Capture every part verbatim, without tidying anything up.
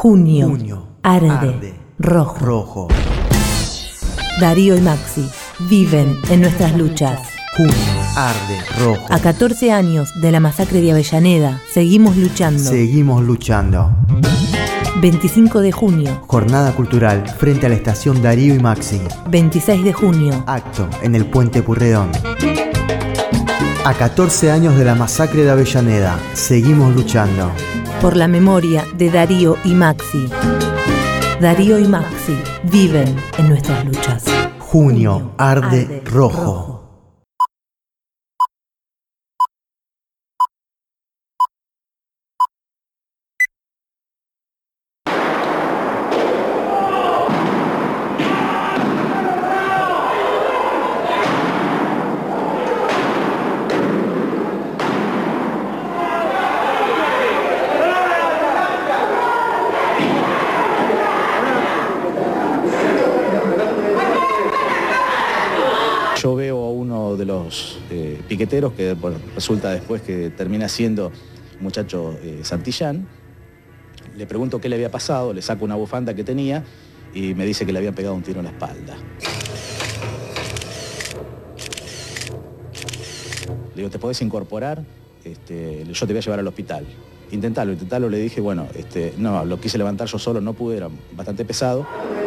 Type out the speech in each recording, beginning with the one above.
Junio, Junio arde, arde, rojo. rojo. Darío y Maxi viven en nuestras luchas. Junio arde, rojo. A catorce años de la masacre de Avellaneda, seguimos luchando. Seguimos luchando. veinticinco de junio. Jornada cultural frente a la estación Darío y Maxi. veintiséis de junio. Acto en el Puente Purredón. A catorce años de la masacre de Avellaneda, seguimos luchando. Por la memoria de Darío y Maxi. Darío y Maxi viven en nuestras luchas. Junio arde, arde rojo. rojo. Yo veo a uno de los eh, piqueteros que bueno, resulta después que termina siendo un muchacho eh, Santillán. Le pregunto qué le había pasado, le saco una bufanda que tenía y me dice que le habían pegado un tiro en la espalda. Le digo, ¿te podés incorporar? Este, yo te voy a llevar al hospital. Intentalo, intentalo, le dije, bueno, este, no, lo quise levantar yo solo, no pude, era bastante pesado.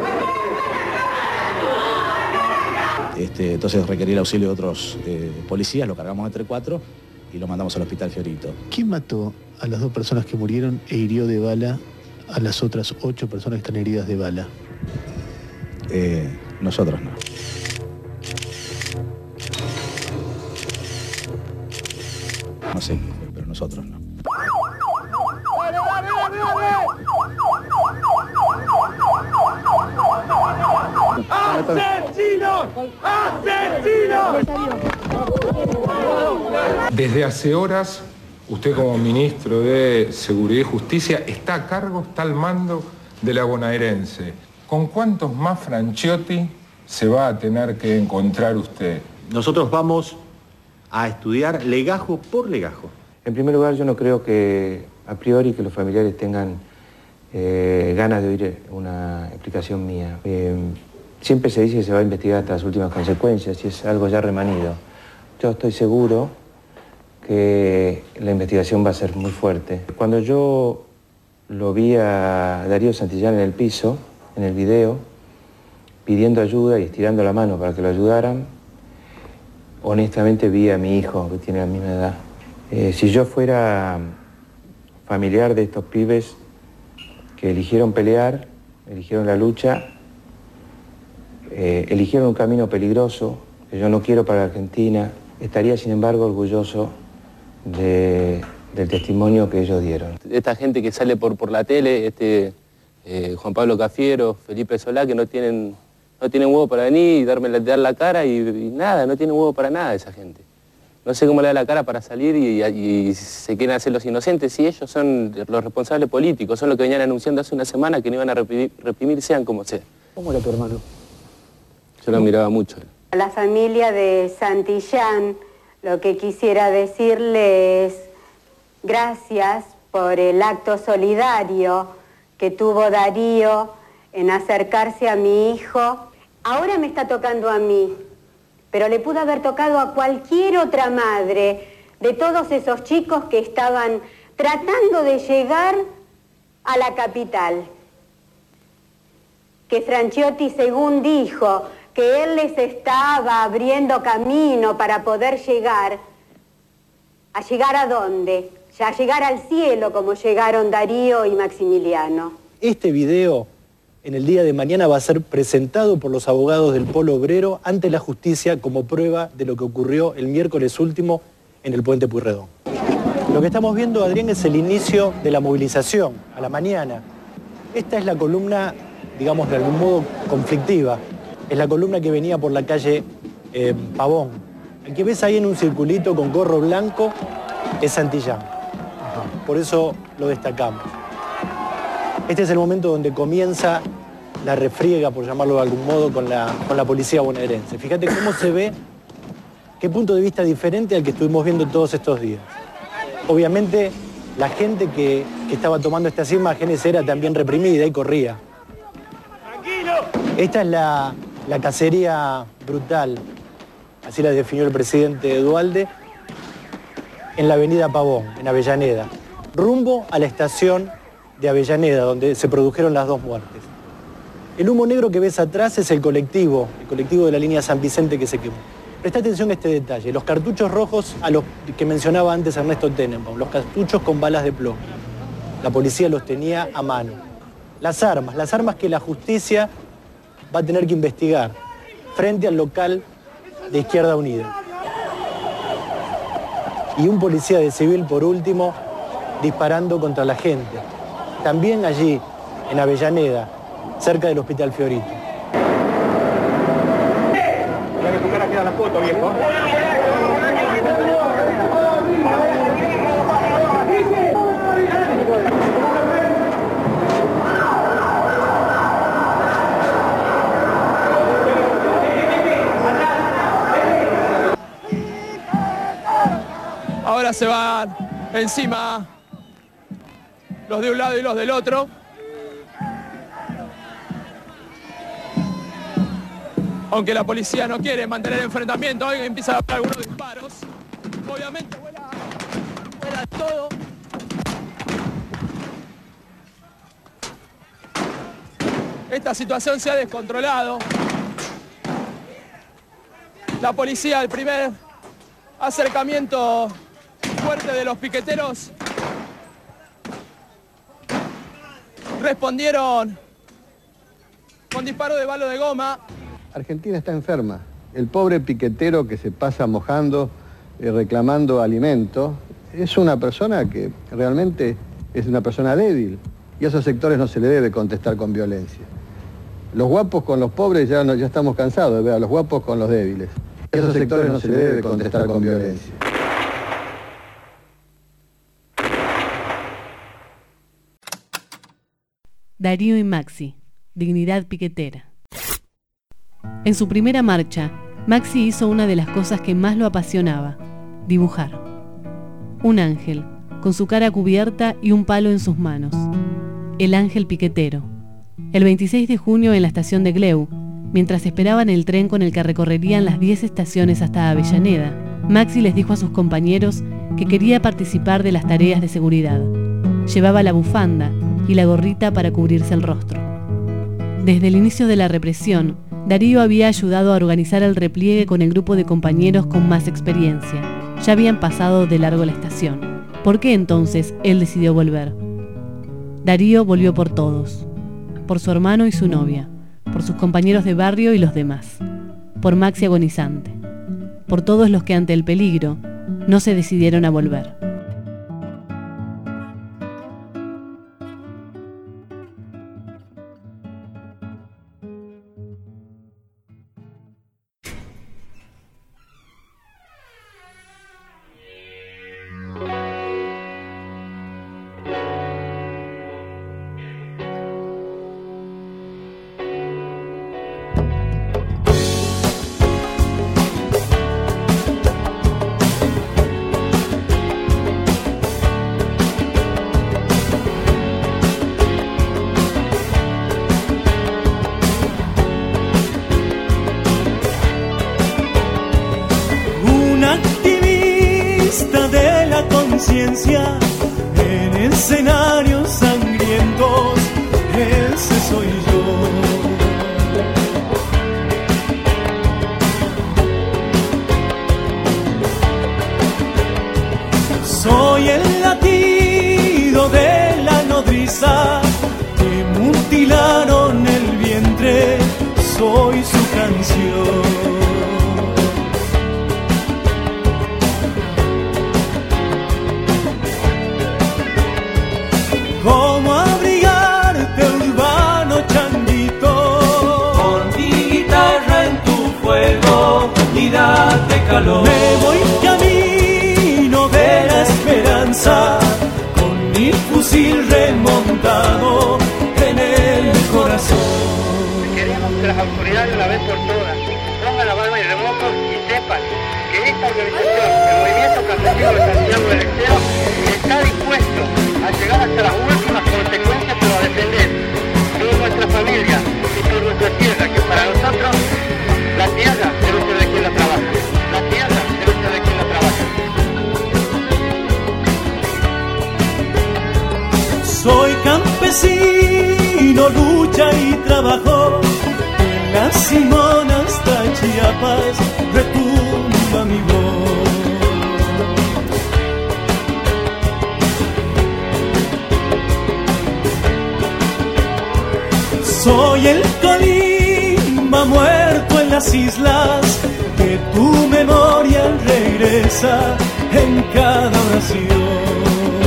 Este, entonces requerí el auxilio de otros eh, policías, lo cargamos entre cuatro y lo mandamos al hospital Fiorito. ¿Quién mató a las dos personas que murieron e hirió de bala a las otras ocho personas que están heridas de bala? Eh, nosotros no. No sé, pero nosotros no. ¡Asesinos! ¡Asesinos! Desde hace horas, usted como ministro de Seguridad y Justicia está a cargo, está al mando de la bonaerense. ¿Con cuántos más Franciotti se va a tener que encontrar usted? Nosotros vamos a estudiar legajo por legajo. En primer lugar, yo no creo que a priori que los familiares tengan eh, ganas de oír una explicación mía. Eh, siempre se dice que se va a investigar hasta las últimas consecuencias y es algo ya remanido. Yo estoy seguro que la investigación va a ser muy fuerte. Cuando yo lo vi a Darío Santillán en el piso, en el video, pidiendo ayuda y estirando la mano para que lo ayudaran, honestamente vi a mi hijo, que tiene la misma edad. Eh, si yo fuera familiar de estos pibes que eligieron pelear, eligieron la lucha, eh, eligieron un camino peligroso, que yo no quiero para Argentina, estaría sin embargo orgulloso de, del testimonio que ellos dieron. Esta gente que sale por, por la tele, este, eh, Juan Pablo Cafiero, Felipe Solá, que no tienen, no tienen huevo para venir y darme la, dar la cara y, y nada, no tienen huevo para nada esa gente. No sé cómo le da la cara para salir y, y, y se quieren hacer los inocentes si ellos son los responsables políticos, son los que venían anunciando hace una semana que no iban a reprimir, reprimir sean como sea. ¿Cómo era tu hermano? Yo lo miraba mucho. A la familia de Santillán, lo que quisiera decirles gracias por el acto solidario que tuvo Darío en acercarse a mi hijo. Ahora me está tocando a mí, pero le pudo haber tocado a cualquier otra madre de todos esos chicos que estaban tratando de llegar a la capital. Que Franciotti, según dijo, que él les estaba abriendo camino para poder llegar. ¿A llegar a dónde? A llegar al cielo como llegaron Darío y Maximiliano. Este video en el día de mañana va a ser presentado por los abogados del Polo Obrero ante la justicia como prueba de lo que ocurrió el miércoles último en el Puente Purredón. Lo que estamos viendo, Adrián, es el inicio de la movilización a la mañana. Esta es la columna, digamos, de algún modo conflictiva. Es la columna que venía por la calle eh, Pavón. El que ves ahí en un circulito con gorro blanco es Santillán. Ajá. Por eso lo destacamos. Este es el momento donde comienza la refriega, por llamarlo de algún modo, con la, con la policía bonaerense. Fíjate cómo se ve, qué punto de vista diferente al que estuvimos viendo todos estos días. Obviamente La gente que, que estaba tomando estas imágenes era también reprimida y corría. Esta es la, la cacería brutal, así la definió el presidente Duhalde, en la avenida Pavón, en Avellaneda, rumbo a la estación de Avellaneda, donde se produjeron las dos muertes. El humo negro que ves atrás es el colectivo, el colectivo de la línea San Vicente que se quemó. Presta atención a este detalle, los cartuchos rojos a los que mencionaba antes Ernesto Tenenbaum, los cartuchos con balas de plomo. La policía los tenía a mano. Las armas, las armas que la justicia va a tener que investigar frente al local de Izquierda Unida. Y un policía de civil, por último, disparando contra la gente. También allí, en Avellaneda, cerca del Hospital Fiorito. Ya que tu cara queda la foto, viejo. Ahora se van encima los de un lado y los del otro. Aunque la policía no quiere mantener enfrentamiento, hoy empiezan a haber algunos disparos. Obviamente vuela, vuela todo. Esta situación se ha descontrolado. La policía, el primer acercamiento fuerte de los piqueteros, respondieron con disparo de bala de goma. Argentina está enferma. El pobre piquetero que se pasa mojando, eh, reclamando alimento, es una persona que realmente es una persona débil. Y a esos sectores no se le debe contestar con violencia. Los guapos con los pobres ya, no, ya estamos cansados de ver a los guapos con los débiles. Y a esos sectores no se le debe contestar con violencia. Darío y Maxi, Dignidad Piquetera. En su primera marcha, Maxi hizo una de las cosas que más lo apasionaba, dibujar. Un ángel, con su cara cubierta y un palo en sus manos. El ángel piquetero. El veintiséis de junio en la estación de Gleu, mientras esperaban el tren con el que recorrerían las diez estaciones hasta Avellaneda, Maxi les dijo a sus compañeros que quería participar de las tareas de seguridad. Llevaba la bufanda y la gorrita para cubrirse el rostro. Desde el inicio de la represión, Darío había ayudado a organizar el repliegue con el grupo de compañeros con más experiencia. Ya habían pasado de largo la estación. ¿Por qué entonces él decidió volver? Darío volvió por todos. Por su hermano y su novia. Por sus compañeros de barrio y los demás. Por Maxi agonizante. Por todos los que ante el peligro no se decidieron a volver. En escenarios sangrientos, ese soy yo. Soy el latido de la nodriza que mutilaron el vientre, soy su canción. ¿Cómo abrigarte, urbano changuito? trabajo, de la Simón hasta Chiapas, retumba mi voz. Soy el Colima muerto en las islas, que tu memoria regresa en cada oración.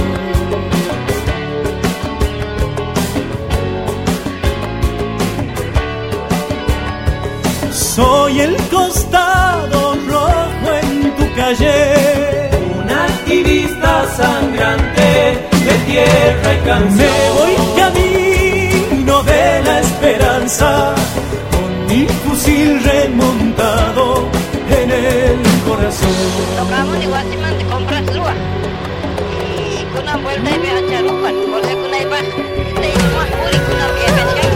Soy el costado rojo en tu calle, un activista sangrante de tierra y canción. Me voy camino de la esperanza, con mi fusil remontado en el corazón. Tocamos igual si man te compras lua y con una vuelta y me va a echar un par, porque con una iba te hizo más puri con una pieza.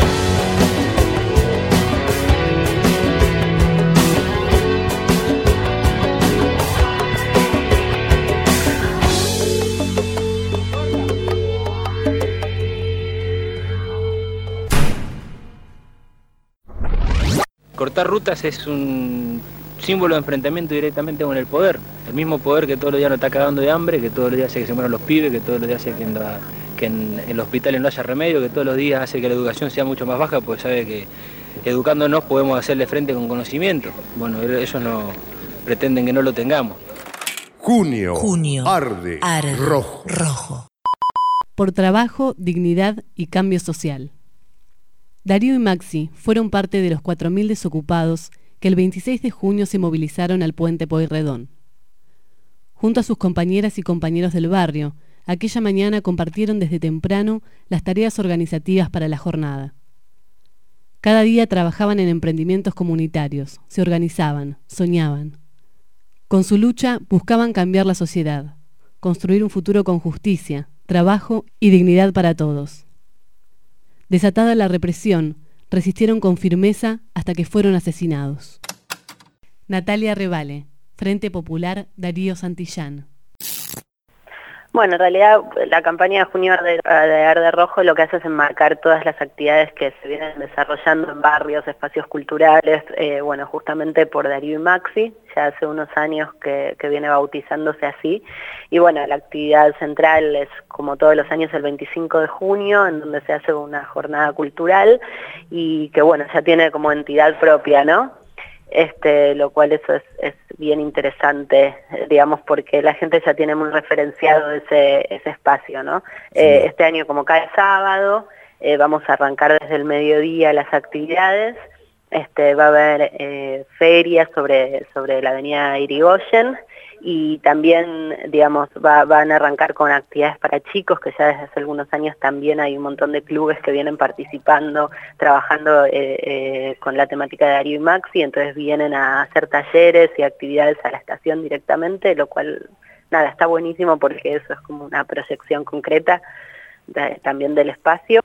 Cortar rutas es un símbolo de enfrentamiento directamente con el poder. El mismo poder que todos los días nos está cagando de hambre, que todos los días hace que se mueran los pibes, que todos los días hace que en, la, que en, en los hospitales no haya remedio, que todos los días hace que la educación sea mucho más baja, pues sabe que educándonos podemos hacerle frente con conocimiento. Bueno, ellos no pretenden que no lo tengamos. Junio, Junio arde, arde rojo. rojo. Por trabajo, dignidad y cambio social. Darío y Maxi fueron parte de los cuatro mil desocupados que el veintiséis de junio se movilizaron al puente Pueyrredón. Junto a sus compañeras y compañeros del barrio, aquella mañana compartieron desde temprano las tareas organizativas para la jornada. Cada día trabajaban en emprendimientos comunitarios, se organizaban, soñaban. Con su lucha buscaban cambiar la sociedad, construir un futuro con justicia, trabajo y dignidad para todos. Desatada la represión, resistieron con firmeza hasta que fueron asesinados. Natalia Revale, Frente Popular Darío Santillán. Bueno, en realidad la campaña de Junio de Arde Rojo lo que hace es enmarcar todas las actividades que se vienen desarrollando en barrios, espacios culturales, eh, bueno, justamente por Darío y Maxi, ya hace unos años que, que viene bautizándose así, y bueno, la actividad central es como todos los años el veinticinco de junio, en donde se hace una jornada cultural, y que bueno, ya tiene como entidad propia, ¿no? Este, lo cual eso es, es bien interesante, digamos, porque la gente ya tiene muy referenciado ese, ese espacio, ¿no? Sí. Eh, este año, como cada sábado, eh, vamos a arrancar desde el mediodía las actividades. Este, va a haber eh, ferias sobre, sobre la avenida Irigoyen, y también, digamos, va, van a arrancar con actividades para chicos, que ya desde hace algunos años también hay un montón de clubes que vienen participando, trabajando eh, eh, con la temática de Darío y Maxi, entonces vienen a hacer talleres y actividades a la estación directamente, lo cual, nada, está buenísimo porque eso es como una proyección concreta de, también del espacio.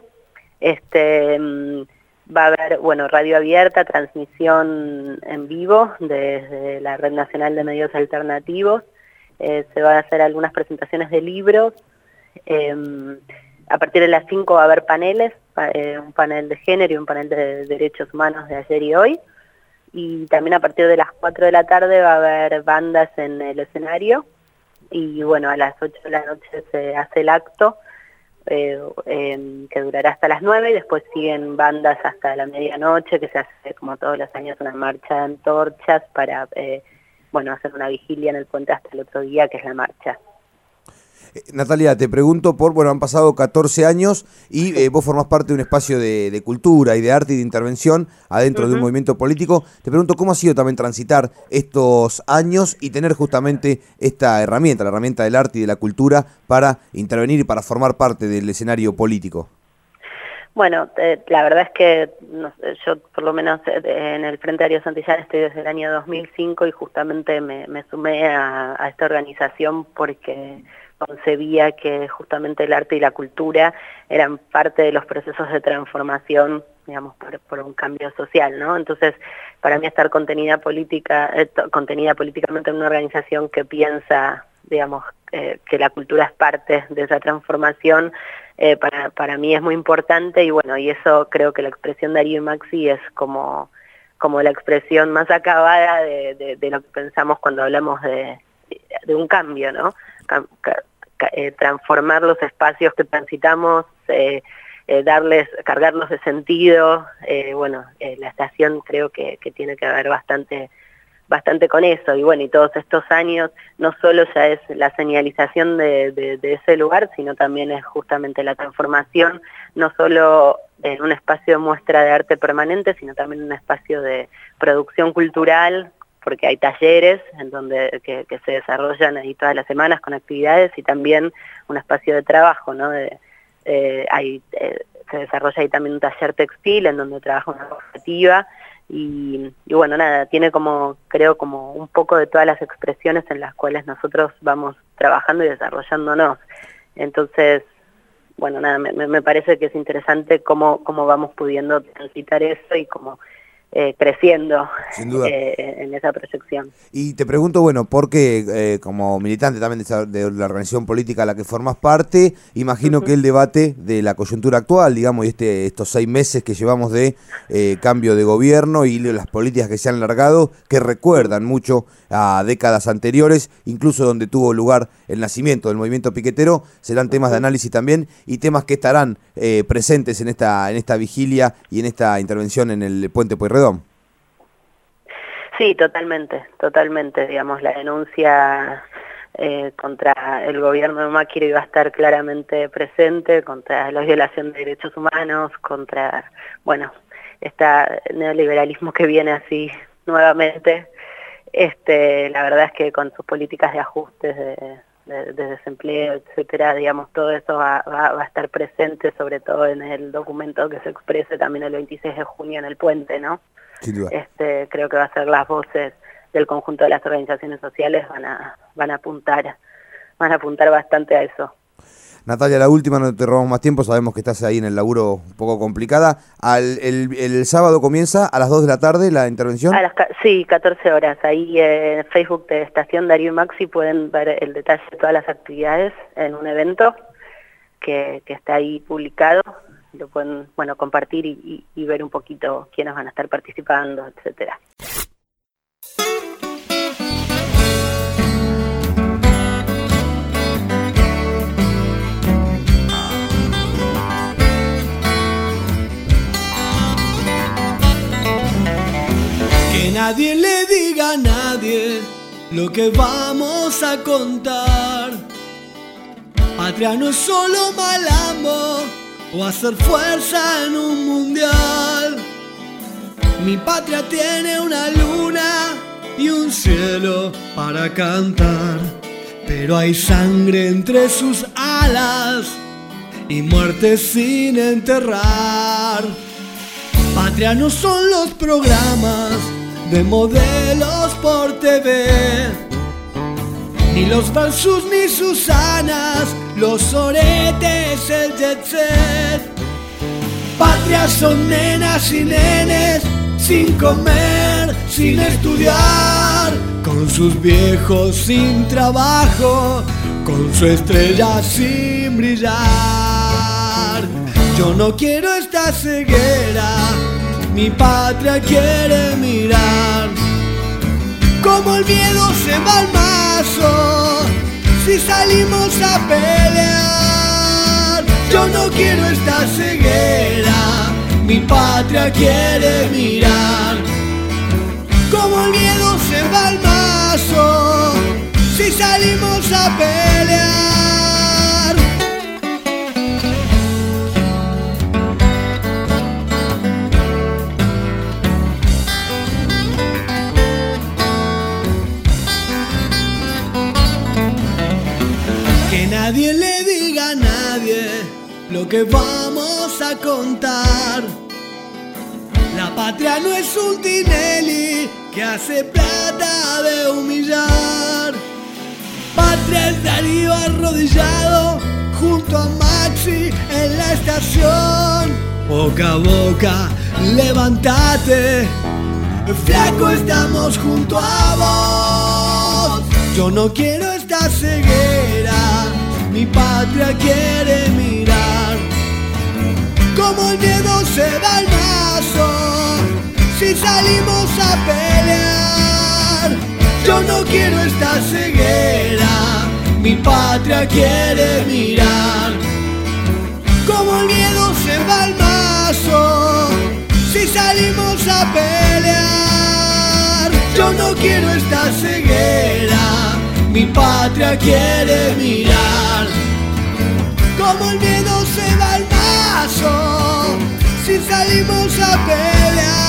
Este... Va a haber, bueno, radio abierta, transmisión en vivo desde la Red Nacional de Medios Alternativos. Eh, se van a hacer algunas presentaciones de libros. Eh, a partir de las cinco va a haber paneles, eh, un panel de género y un panel de derechos humanos de ayer y hoy. Y también a partir de las cuatro de la tarde va a haber bandas en el escenario. Y bueno, a las ocho de la noche se hace el acto. Eh, eh, que durará hasta las nueve y después siguen bandas hasta la medianoche, que se hace como todos los años una marcha de antorchas para eh, bueno, hacer una vigilia en el puente hasta el otro día, que es la marcha. Eh, Natalia, te pregunto por, bueno, han pasado catorce años y eh, vos formás parte de un espacio de, de cultura y de arte y de intervención adentro uh-huh. de un movimiento político. Te pregunto cómo ha sido también transitar estos años y tener justamente esta herramienta, la herramienta del arte y de la cultura para intervenir y para formar parte del escenario político. Bueno, eh, la verdad es que no sé, yo por lo menos eh, en el Frente Darío Santillán estoy desde el año dos mil cinco y justamente me, me sumé a, a esta organización porque concebía que justamente el arte y la cultura eran parte de los procesos de transformación, digamos, por, por un cambio social, ¿no? Entonces, para mí estar contenida política, eh, contenida políticamente en una organización que piensa, digamos, eh, que la cultura es parte de esa transformación, eh, para, para mí es muy importante, y bueno, y eso creo que la expresión de Darío y Maxi es como, como la expresión más acabada de, de, de lo que pensamos cuando hablamos de, de un cambio, ¿no? Cam, ca, ca, eh, transformar los espacios que transitamos, eh, eh, darles, cargarlos de sentido, eh, bueno, eh, la estación creo que, que tiene que ver bastante bastante con eso, y bueno, y todos estos años no solo ya es la señalización de, de, de ese lugar, sino también es justamente la transformación, no solo en un espacio de muestra de arte permanente, sino también en un espacio de producción cultural, porque hay talleres en donde que, que se desarrollan ahí todas las semanas con actividades, y también un espacio de trabajo, ¿no? De, eh, hay, eh, se desarrolla ahí también un taller textil en donde trabaja una cooperativa. Y, y bueno, nada, tiene como, creo, como un poco de todas las expresiones en las cuales nosotros vamos trabajando y desarrollándonos. Entonces, bueno, nada, me, me parece que es interesante cómo, cómo vamos pudiendo transitar eso y cómo eh, creciendo Sin duda. Eh, en esa proyección. Y te pregunto, bueno, porque eh, como militante también de, esa, de la organización política a la que formas parte, imagino uh-huh. que el debate de la coyuntura actual, digamos, y este, estos seis meses que llevamos de eh, cambio de gobierno y las políticas que se han largado, que recuerdan mucho a décadas anteriores, incluso donde tuvo lugar el nacimiento del movimiento piquetero, serán temas de análisis también y temas que estarán eh, presentes en esta, en esta vigilia y en esta intervención en el Puente Pueyrredón. Sí, totalmente, totalmente, digamos, la denuncia eh, contra el gobierno de Macri va a estar claramente presente, contra la violación de derechos humanos, contra, bueno, este neoliberalismo que viene así nuevamente. Este, la verdad es que con sus políticas de ajustes, de, de, de desempleo, etcétera, digamos, todo eso va, va, va a estar presente, sobre todo en el documento que se exprese también el veintiséis de junio en el puente, ¿no? Sin duda. Este, creo que va a ser las voces del conjunto de las organizaciones sociales van a, van a apuntar, van a apuntar bastante a eso. Natalia, la última, no te robamos más tiempo, sabemos que estás ahí en el laburo un poco complicada. Al, el, el sábado comienza a las dos de la tarde la intervención. A las, sí, catorce horas. Ahí en Facebook de Estación Darío y Maxi pueden ver el detalle de todas las actividades en un evento que, que está ahí publicado. Lo pueden, bueno, compartir y, y, y ver un poquito quiénes van a estar participando, etcétera. Que nadie le diga a nadie lo que vamos a contar. Patria no es solo mal amor o hacer fuerza en un mundial. Mi patria tiene una luna y un cielo para cantar, pero hay sangre entre sus alas y muerte sin enterrar. Patria no son los programas de modelos por T V, ni los versus ni Susanas, los oretes, el jet set. Patria son nenas y nenes sin comer, sin estudiar, con sus viejos sin trabajo, con su estrella sin brillar. Yo no quiero esta ceguera, mi patria quiere mirar como el miedo se va al mazo si salimos a pelear. Yo no quiero esta ceguera, mi patria quiere mirar como el miedo se va al mazo si salimos a pelear. Que nadie le diga a nadie lo que vamos a contar. La patria no es un Tinelli que hace plata de humillar. Patria es Darío arrodillado junto a Maxi en la estación. Boca a boca, levántate, flaco, estamos junto a vos. Yo no quiero estar esta ceguera, mi patria quiere mirar. Como el miedo se va al mazo, si salimos a pelear. Yo no quiero esta ceguera, mi patria quiere mirar. Como el miedo se va al mazo, si salimos a pelear. Yo no quiero esta ceguera, mi patria quiere mirar. Como el miedo se va al mazo, si salimos a pelear.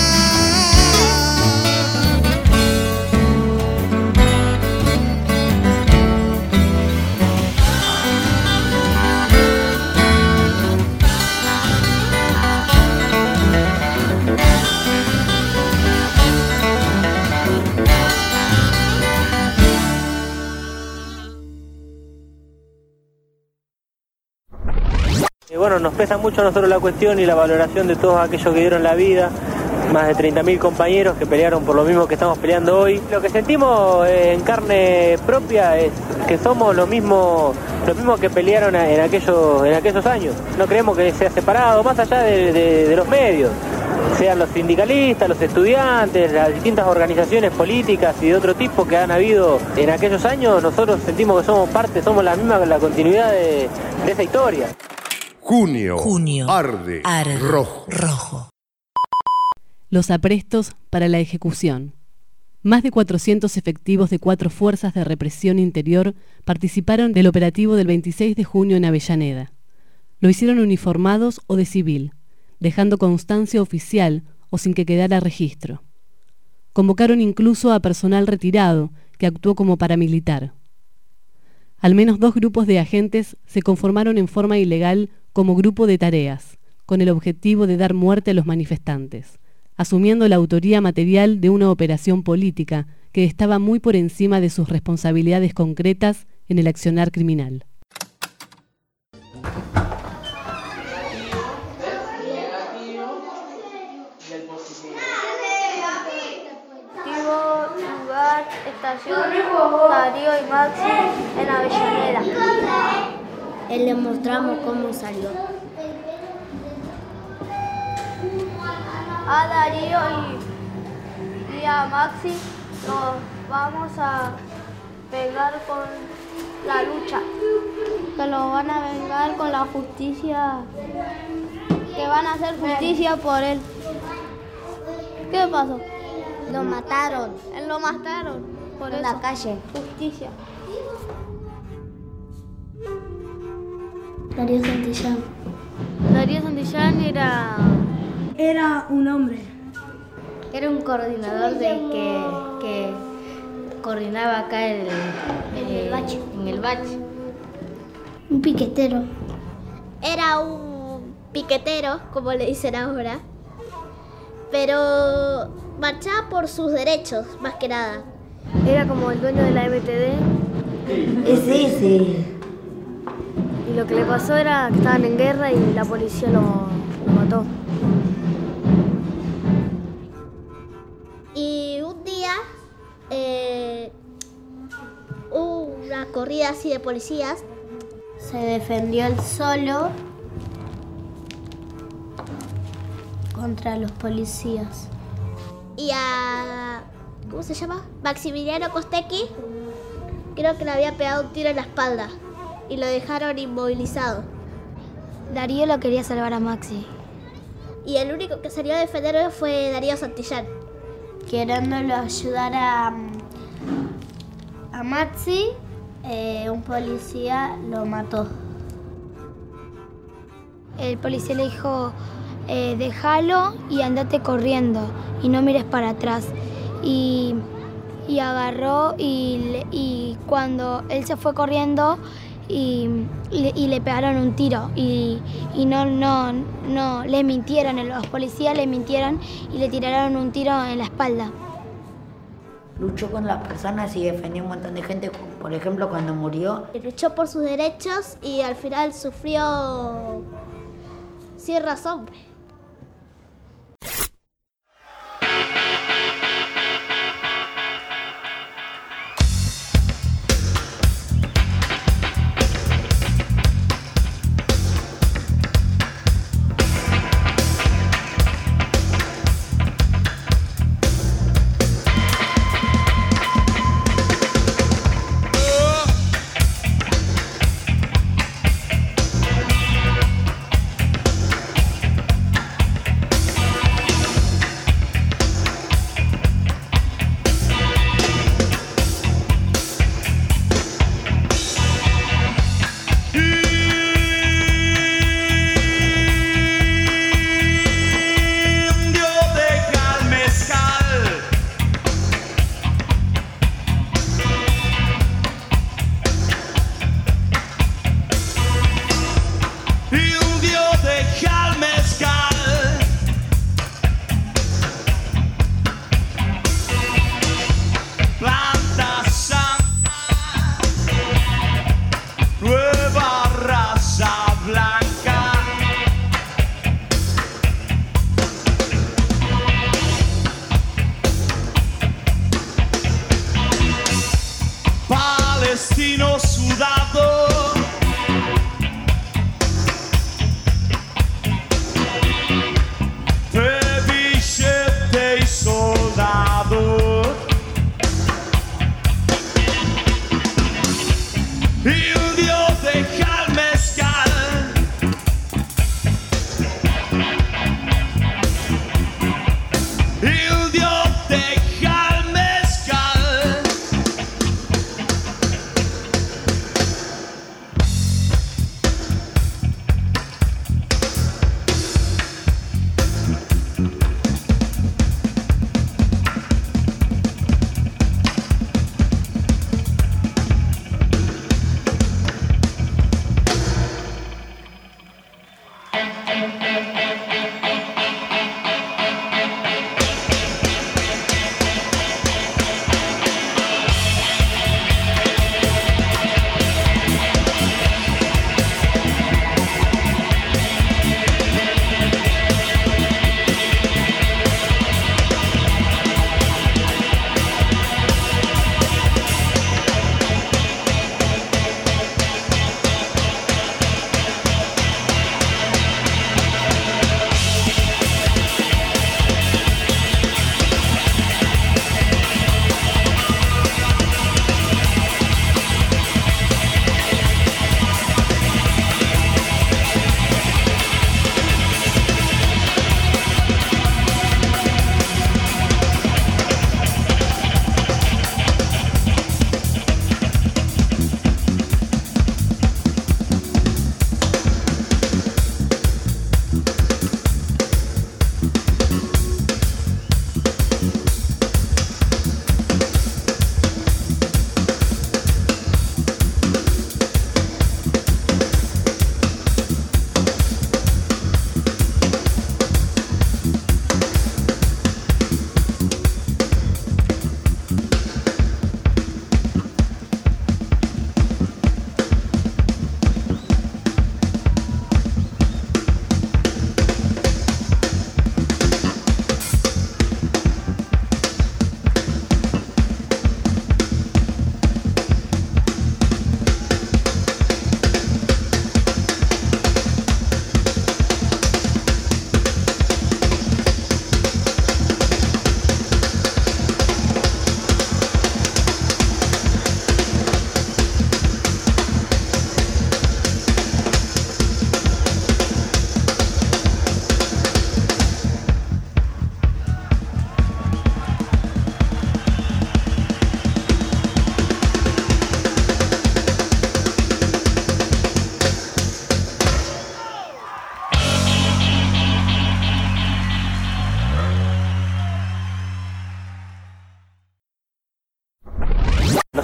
Y bueno, nos pesa mucho a nosotros la cuestión y la valoración de todos aquellos que dieron la vida, más de treinta mil compañeros que pelearon por lo mismo que estamos peleando hoy. Lo que sentimos en carne propia es que somos los mismos, los mismos que pelearon en aquellos, en aquellos años. No creemos que sea separado, más allá de, de, de los medios, sean los sindicalistas, los estudiantes, las distintas organizaciones políticas y de otro tipo que han habido en aquellos años. Nosotros sentimos que somos parte, somos la misma, la continuidad de, de esa historia. Junio, Junio, arde, arde rojo. rojo. Los aprestos para la ejecución. Más de cuatrocientos efectivos de cuatro fuerzas de represión interior participaron del operativo del veintiséis de junio en Avellaneda. Lo hicieron uniformados o de civil, dejando constancia oficial o sin que quedara registro. Convocaron incluso a personal retirado que actuó como paramilitar. Al menos dos grupos de agentes se conformaron en forma ilegal como grupo de tareas, con el objetivo de dar muerte a los manifestantes, asumiendo la autoría material de una operación política que estaba muy por encima de sus responsabilidades concretas en el accionar criminal. Lugar, estación Darío y Maxi en Avellaneda. Y le mostramos cómo salió. A Darío y, y a Maxi nos vamos a pegar con la lucha. Que lo van a vengar con la justicia. Que van a hacer justicia por él. ¿Qué pasó? Lo mataron. Él lo mataron. Por en eso. la calle. Justicia. Darío Santillán. Darío Santillán era... Era un hombre. Era un coordinador de que, que coordinaba acá el, En el bache. En el bache. Un piquetero. Era un piquetero, como le dicen ahora. Pero marchaba por sus derechos, más que nada. Era como el dueño de la M T D. Sí, sí. Y lo que le pasó era que estaban en guerra y la policía lo, lo mató. Y un día eh, hubo una corrida así de policías. Se defendió él solo contra los policías. Y a... ¿cómo se llama? Maximiliano Costecchi, creo que le había pegado un tiro en la espalda y lo dejaron inmovilizado. Darío lo quería salvar a Maxi. Y el único que salió a defenderlo fue Darío Santillán. Queriéndolo ayudar a, a Maxi, eh, un policía lo mató. El policía le dijo, eh, déjalo y andate corriendo y no mires para atrás. Y, y agarró y, y cuando él se fue corriendo y, y, y le pegaron un tiro y, y no, no, no, le mintieron, los policías le mintieron y le tiraron un tiro en la espalda. Luchó con las personas y defendió un montón de gente, por ejemplo, cuando murió. Luchó por sus derechos y al final sufrió sin razón.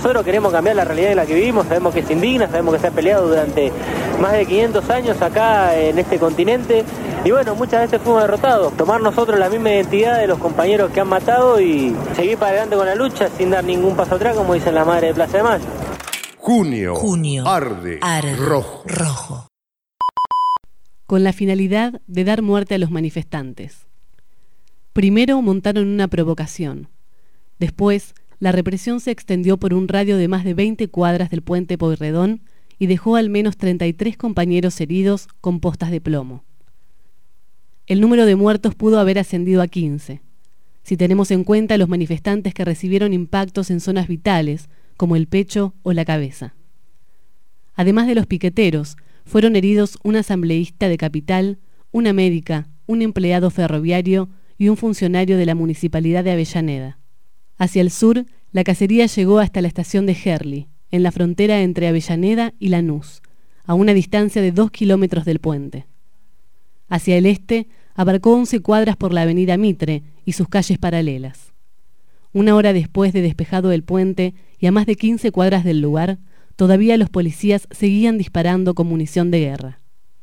nosotros queremos cambiar la realidad en la que vivimos, sabemos que es indigna, sabemos que se ha peleado durante más de quinientos años acá en este continente y bueno, muchas veces fuimos derrotados. Tomar nosotros la misma identidad de los compañeros que han matado y seguir para adelante con la lucha sin dar ningún paso atrás, como dicen las madres de Plaza de Mayo. Junio, Junio arde, arde rojo. rojo. Con la finalidad de dar muerte a los manifestantes. Primero montaron una provocación. Después, la represión se extendió por un radio de más de veinte cuadras del puente Pueyrredón y dejó al menos treinta y tres compañeros heridos con postas de plomo. El número de muertos pudo haber ascendido a quince, si tenemos en cuenta los manifestantes que recibieron impactos en zonas vitales, como el pecho o la cabeza. Además de los piqueteros, fueron heridos un asambleísta de Capital, una médica, un empleado ferroviario y un funcionario de la Municipalidad de Avellaneda. Hacia el sur, la cacería llegó hasta la estación de Gerli, en la frontera entre Avellaneda y Lanús, a una distancia de dos kilómetros del puente. Hacia el este, abarcó once cuadras por la avenida Mitre y sus calles paralelas. Una hora después de despejado el puente y a más de quince cuadras del lugar, todavía los policías seguían disparando con munición de guerra.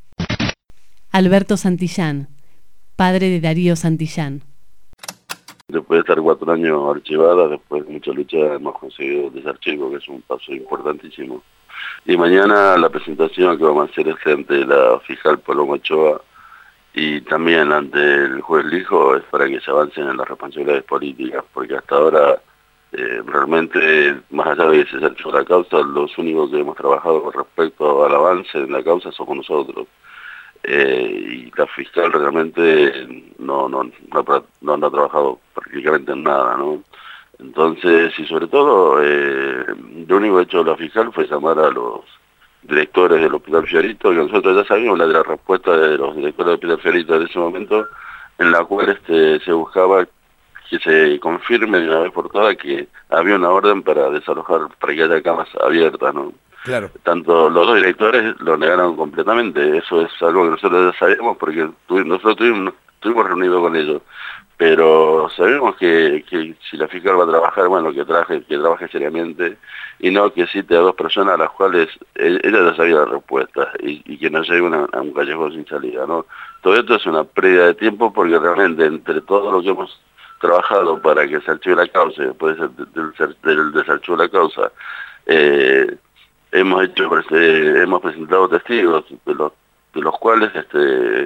Alberto Santillán, padre de Darío Santillán. Después de estar cuatro años archivada, después de mucha lucha, hemos conseguido el desarchivo, que es un paso importantísimo. Y mañana la presentación que vamos a hacer es ante la fiscal Paloma Ochoa y también ante el juez Lijo, es para que se avancen en las responsabilidades políticas, porque hasta ahora eh, realmente, más allá de que se desarchivó la causa, los únicos que hemos trabajado con respecto al avance en la causa somos nosotros. Eh, y la fiscal realmente no, no, no, no, no ha trabajado prácticamente en nada, ¿no? Entonces, y sobre todo, eh, lo único que ha hecho la fiscal fue llamar a los directores del Hospital Fiorito, que nosotros ya sabíamos la de la respuesta de los directores del Hospital Fiorito en ese momento, en la cual este, se buscaba que se confirme de una vez por todas que había una orden para desalojar, para que haya camas abiertas, ¿no? Claro. Tanto los dos directores lo negaron completamente, eso es algo que nosotros ya sabíamos porque tuvi, nosotros tuvimos, estuvimos reunidos con ellos, pero sabemos que, que si la fiscal va a trabajar, bueno, que trabaje, que trabaje seriamente y no que cite a dos personas a las cuales ella ya sabía la respuesta y, y que no llegue una, a un callejón sin salida, ¿no? Todo esto es una pérdida de tiempo porque realmente entre todo lo que hemos trabajado para que se archive la causa y después del, del, del desarchivo de la causa, eh, hemos hecho eh, hemos presentado testigos de los de los cuales este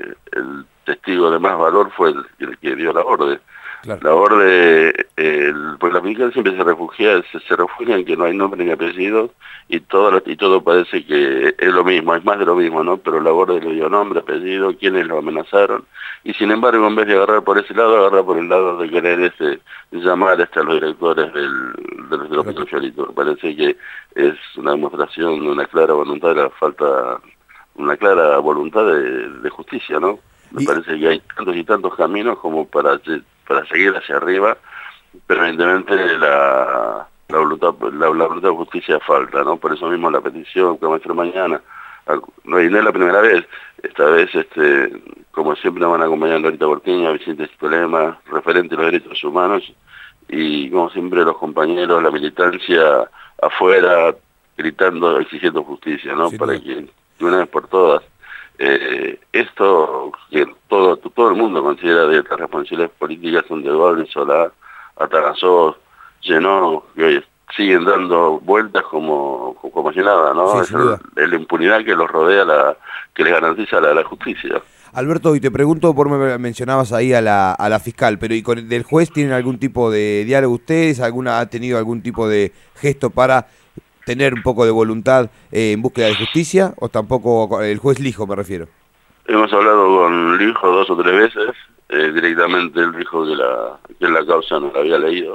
el testigo de más valor fue el, el que dio la orden. Claro. La orden, el, pues la fiscal siempre se refugia, se, se refugia en que no hay nombre ni apellidos y todo y todo parece que es lo mismo, es más de lo mismo, ¿no? Pero la orden le dio nombre, apellido, quienes lo amenazaron y sin embargo en vez de agarrar por ese lado, agarra por el lado de querer este llamar este, a los directores del, del, del Hospital Fiorito. Parece que es una demostración de una clara voluntad de la falta, una clara voluntad de, de justicia, ¿no? Me y... parece que hay tantos y tantos caminos como para para seguir hacia arriba, pero evidentemente la, la, voluntad, la, la voluntad de justicia falta, ¿no? Por eso mismo la petición que vamos a hacer mañana, no, y no es la primera vez, esta vez, este como siempre nos van acompañando ahorita Porteña, Vicente Problema, referente de los derechos humanos, y como siempre los compañeros, la militancia afuera, gritando, exigiendo justicia, ¿no? Sí, para no. que de una vez por todas, Eh, esto que todo todo el mundo considera de las responsabilidades políticas son de Eduardo Solá, Atarazó, Llenó, que hoy siguen dando vueltas como como si nada, ¿no? Sí, es el, la impunidad que los rodea, la que les garantiza la, la justicia. Alberto, y te pregunto, por me mencionabas ahí a la a la fiscal, pero ¿y con el del juez tienen algún tipo de diálogo ustedes? ¿Alguna ha tenido algún tipo de gesto para tener un poco de voluntad eh, en búsqueda de justicia, o tampoco el juez Lijo, me refiero? Hemos hablado con Lijo dos o tres veces, eh, directamente él dijo que la que la causa no la había leído,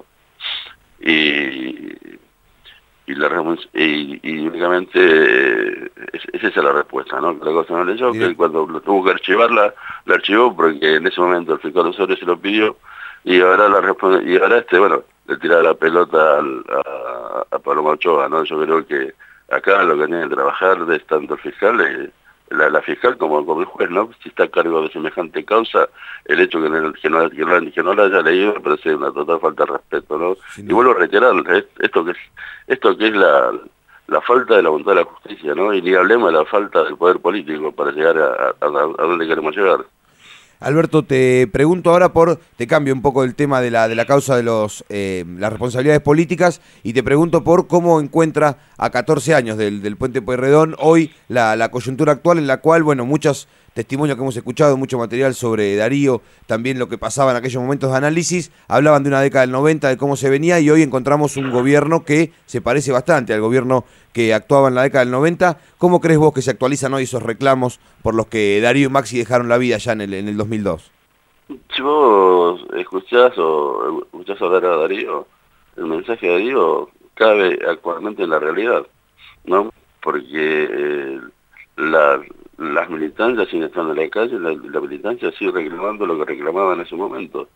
y y, la, y, y únicamente eh, es, esa es la respuesta, ¿no? Que la causa no leyó, que cuando lo tuvo que archivarla, la archivó porque en ese momento el fiscal Osorio se lo pidió, y ahora la responde, y ahora este, bueno, le tira la pelota al, a, a Paloma Ochoa, ¿no? Yo creo que acá lo que tiene que trabajar es tanto el fiscal, eh, la, la fiscal como, como el juez, ¿no? Si está a cargo de semejante causa, el hecho que no, que no, que no, que no la haya leído me parece una total falta de respeto, ¿no? Y vuelvo a reiterar, esto que es, esto que es la, la falta de la voluntad de la justicia, ¿no? Y ni hablemos de la falta del poder político para llegar a, a, a donde queremos llegar. Alberto, te pregunto ahora por, te cambio un poco el tema de la de la causa de los eh, las responsabilidades políticas y te pregunto por cómo encuentra a catorce años del, del Puente Pueyrredón hoy la, la coyuntura actual en la cual, bueno, muchos testimonios que hemos escuchado, mucho material sobre Darío, también lo que pasaba en aquellos momentos de análisis, hablaban de una década del noventa, de cómo se venía y hoy encontramos un gobierno que se parece bastante al gobierno que actuaba en la década del noventa. ¿Cómo crees vos que se actualizan hoy esos reclamos por los que Darío y Maxi dejaron la vida ya en el, en el dos mil dos? Si vos escuchás o escuchás hablar a Darío, el mensaje de Darío cabe actualmente en la realidad, ¿no? Porque eh, la, las militancias siguen estando en la calle, la, la militancia sigue reclamando lo que reclamaba en ese momento.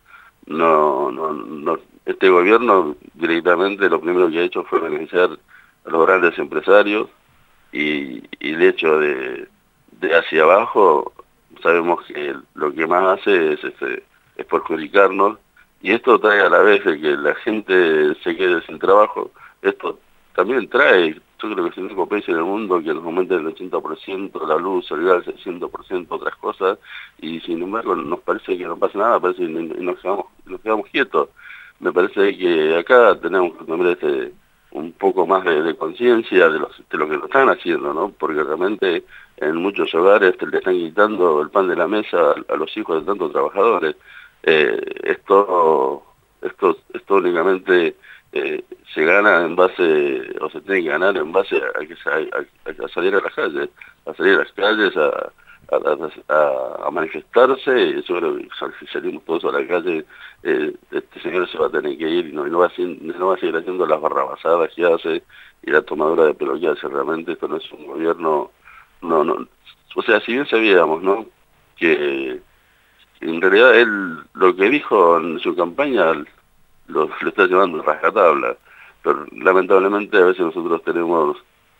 No, no, no, este gobierno directamente lo primero que ha hecho fue beneficiar a los grandes empresarios y, y el hecho de, de hacia abajo sabemos que lo que más hace es, este, es perjudicarnos y esto trae a la vez de que la gente se quede sin trabajo. Esto también trae, yo creo que es el único país en el mundo que nos aumenta el ochenta por ciento la luz, el gas, el cien por ciento otras cosas y sin embargo nos parece que no pasa nada, parece que nos quedamos, nos quedamos quietos. Me parece que acá tenemos que tener este un poco más de, de conciencia de, de lo que lo están haciendo, ¿no? Porque realmente en muchos hogares te le están quitando el pan de la mesa a, a los hijos de tantos trabajadores. Eh, esto, esto, esto únicamente eh, se gana en base, o se tiene que ganar en base a, que a, a, a salir a las calles, a salir a las calles, a, a, a, a manifestarse. Yo creo que si salimos todos a la calle, eh, este señor se va a tener que ir y no, y no, va, a seguir, no va a seguir haciendo las barrabasadas que hace y la tomadura de pelo que hace. Realmente esto no es un gobierno, no, no, o sea, si bien sabíamos, ¿no?, que en realidad él lo que dijo en su campaña lo, lo está llevando a rajatabla, pero lamentablemente a veces nosotros tenemos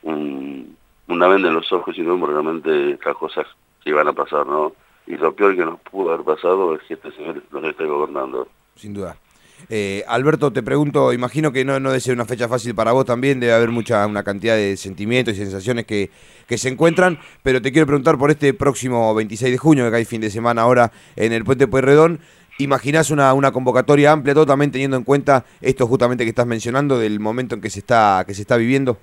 un, una venda en los ojos y no vemos realmente las cosas que van a pasar, ¿no? Y lo peor que nos pudo haber pasado es que este señor nos esté gobernando. Sin duda. Eh, Alberto, te pregunto, imagino que no, no debe ser una fecha fácil para vos también, debe haber mucha una cantidad de sentimientos y sensaciones que, que se encuentran, pero te quiero preguntar por este próximo veintiséis de junio, que hay fin de semana ahora en el Puente Pueyrredón. ¿Imaginás una, una convocatoria amplia, todo también teniendo en cuenta esto justamente que estás mencionando, del momento en que se está, que se está viviendo?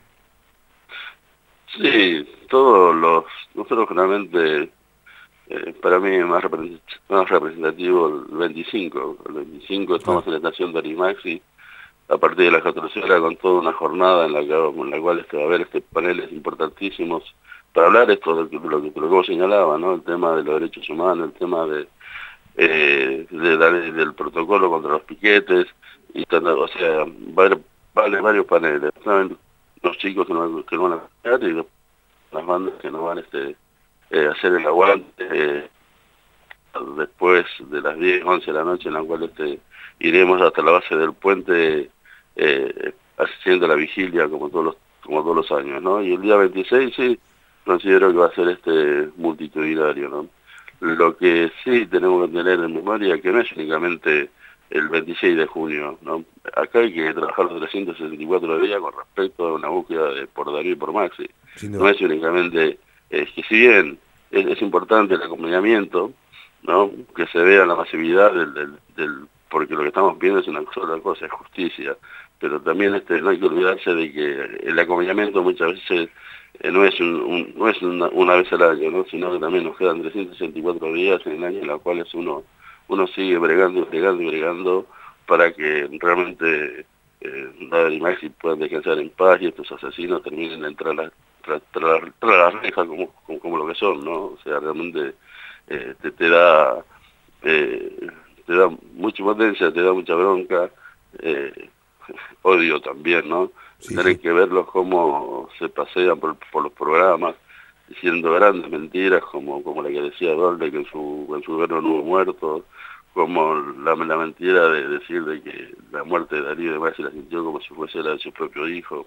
Sí, todos los, nosotros generalmente, eh, para mí es más, represent, más representativo el veinticinco. El veinticinco estamos en la estación de Arimaxi, a partir de las catorce horas con toda una jornada en la, que, en la cual este, va a haber este paneles importantísimos para hablar esto de, de, lo, de lo que vos señalabas, ¿no? El tema de los derechos humanos, el tema de, eh, de, de del protocolo contra los piquetes, y o sea, va a haber, va a haber varios paneles, ¿saben? Los chicos que no, que no van a cantar y las bandas que no van este, eh, a hacer el aguante eh, después de las diez, once de la noche, en la cual este, iremos hasta la base del puente eh, haciendo la vigilia como todos los como todos los años, ¿no? Y el día veintiséis sí considero que va a ser este multitudinario, ¿no? Lo que sí tenemos que tener en memoria que no es únicamente el veintiséis de junio, ¿no? Acá hay que trabajar los trescientos sesenta y cuatro días con respecto a una búsqueda de, por Darío y por Maxi. No es únicamente, es que si bien es, es importante el acompañamiento, ¿no?, que se vea la masividad del, del, del, porque lo que estamos viendo es una sola cosa, es justicia, pero también este no hay que olvidarse de que el acompañamiento muchas veces eh, no es un, un, no es una, una vez al año, ¿no?, sino que también nos quedan trescientos sesenta y cuatro días en el año en los cuales uno uno sigue bregando y bregando y bregando para que realmente eh, Darío y Maxi puedan descansar en paz y estos asesinos terminen de entrar a la, tra, tra, tra la reja como, como, como lo que son, ¿no? O sea, realmente eh, te, te da eh, te da mucha potencia, te da mucha bronca, eh, odio también, ¿no? Sí, Tener sí. que verlos cómo se pasean por, por los programas, diciendo grandes mentiras como como la que decía Dolde, que en su, en su gobierno no hubo muertos, como la, la mentira de decir de que la muerte de Darío y de Maxi la sintió como si fuese la de su propio hijo.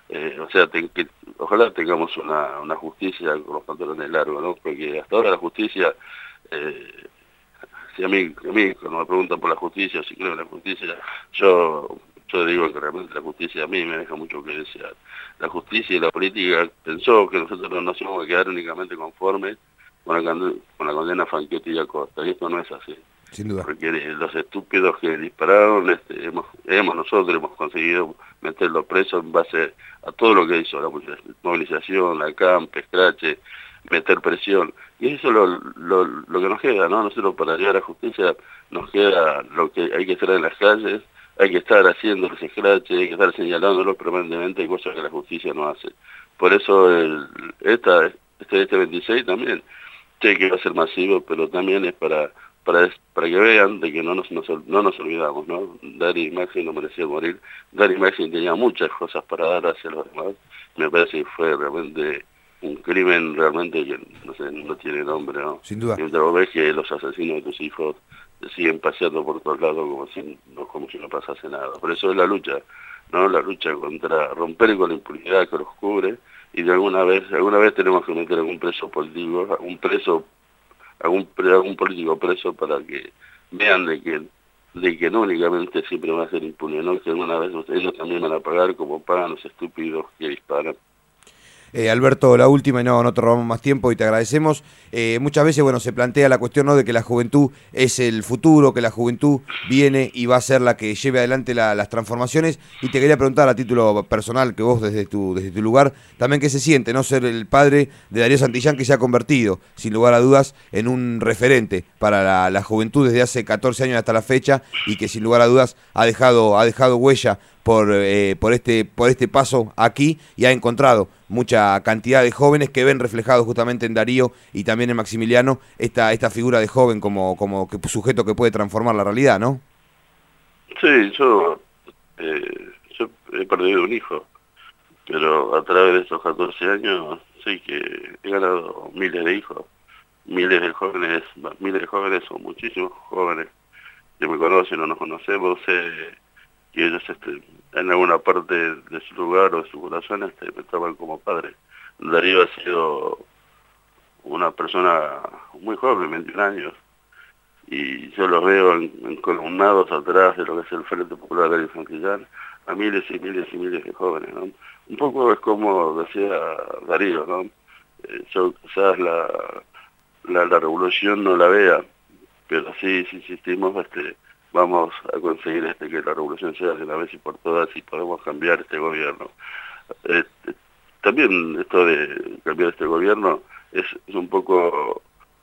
Eh, o sea, te, que, ojalá tengamos una, una justicia con los pantalones largos, ¿no? Porque hasta ahora la justicia, eh, si a mí, a mí cuando me preguntan por la justicia, si creo en la justicia, yo, yo digo que realmente la justicia a mí me deja mucho que desear. La justicia y la política pensó que nosotros no nos íbamos a quedar únicamente conformes con la, con la condena a Fanchetti y Acosta, y esto no es así. Sin duda. Porque los estúpidos que dispararon, este, hemos, hemos nosotros hemos conseguido meterlos presos en base a todo lo que hizo, la movilización, la camp, escrache, meter presión. Y eso es lo, lo, lo que nos queda, ¿no? Nosotros para llegar a la justicia nos queda lo que hay que hacer en las calles, hay que estar haciendo los escraches, hay que estar señalándolos permanentemente, hay cosas que la justicia no hace. Por eso el, esta, este, este veintiséis también, sé que va a ser masivo, pero también es para... Para, para que vean de que no nos, nos, no nos olvidamos, ¿no? Dari y Maxi no merecían morir. Dari y Maxi tenía muchas cosas para dar hacia los demás. Me parece que fue realmente un crimen realmente que no sé, no tiene nombre, ¿no? Sin duda. Mientras vos ves que los asesinos de tus hijos siguen paseando por todos lados como si no, como si no pasase nada. Por eso es la lucha, ¿no? La lucha contra romper con la impunidad que los cubre, y de alguna vez, alguna vez tenemos que meter algún preso político, algún preso algún, algún político preso para que vean de que de que no únicamente siempre va a ser impune, ¿no? Que alguna vez ellos también van a pagar como pagan los estúpidos que disparan. Eh, Alberto, la última, y no, no te robamos más tiempo y te agradecemos. Eh, muchas veces, bueno, se plantea la cuestión, ¿no?, de que la juventud es el futuro, que la juventud viene y va a ser la que lleve adelante la, las transformaciones. Y te quería preguntar a título personal, que vos desde tu, desde tu lugar, también qué se siente, ¿no?, ser el padre de Darío Santillán, que se ha convertido, sin lugar a dudas, en un referente para la, la juventud desde hace catorce años hasta la fecha, y que sin lugar a dudas ha dejado, ha dejado huella por, eh, por, este, por este paso aquí, y ha encontrado mucha cantidad de jóvenes que ven reflejados justamente en Darío y también en Maximiliano esta esta figura de joven como como que, sujeto que puede transformar la realidad, ¿no? Sí, yo, eh, yo he perdido un hijo, pero a través de estos catorce años sí que he ganado miles de hijos, miles de jóvenes, miles de jóvenes o muchísimos jóvenes que me conocen o nos conocemos, eh, que ellos este, en alguna parte de su lugar o de su corazón este, me tratan como padre. Darío ha sido una persona muy joven, veintiún años, y yo los veo encolumnados atrás de lo que es el Frente Popular de Santillán, a miles y miles y miles de jóvenes, ¿no? Un poco es como decía Darío, ¿no? Eh, yo quizás la, la, la revolución no la vea, pero sí, sí insistimos, este, vamos a conseguir este que la revolución sea de una vez y por todas y podemos cambiar este gobierno. Eh, también esto de cambiar este gobierno es, es un poco...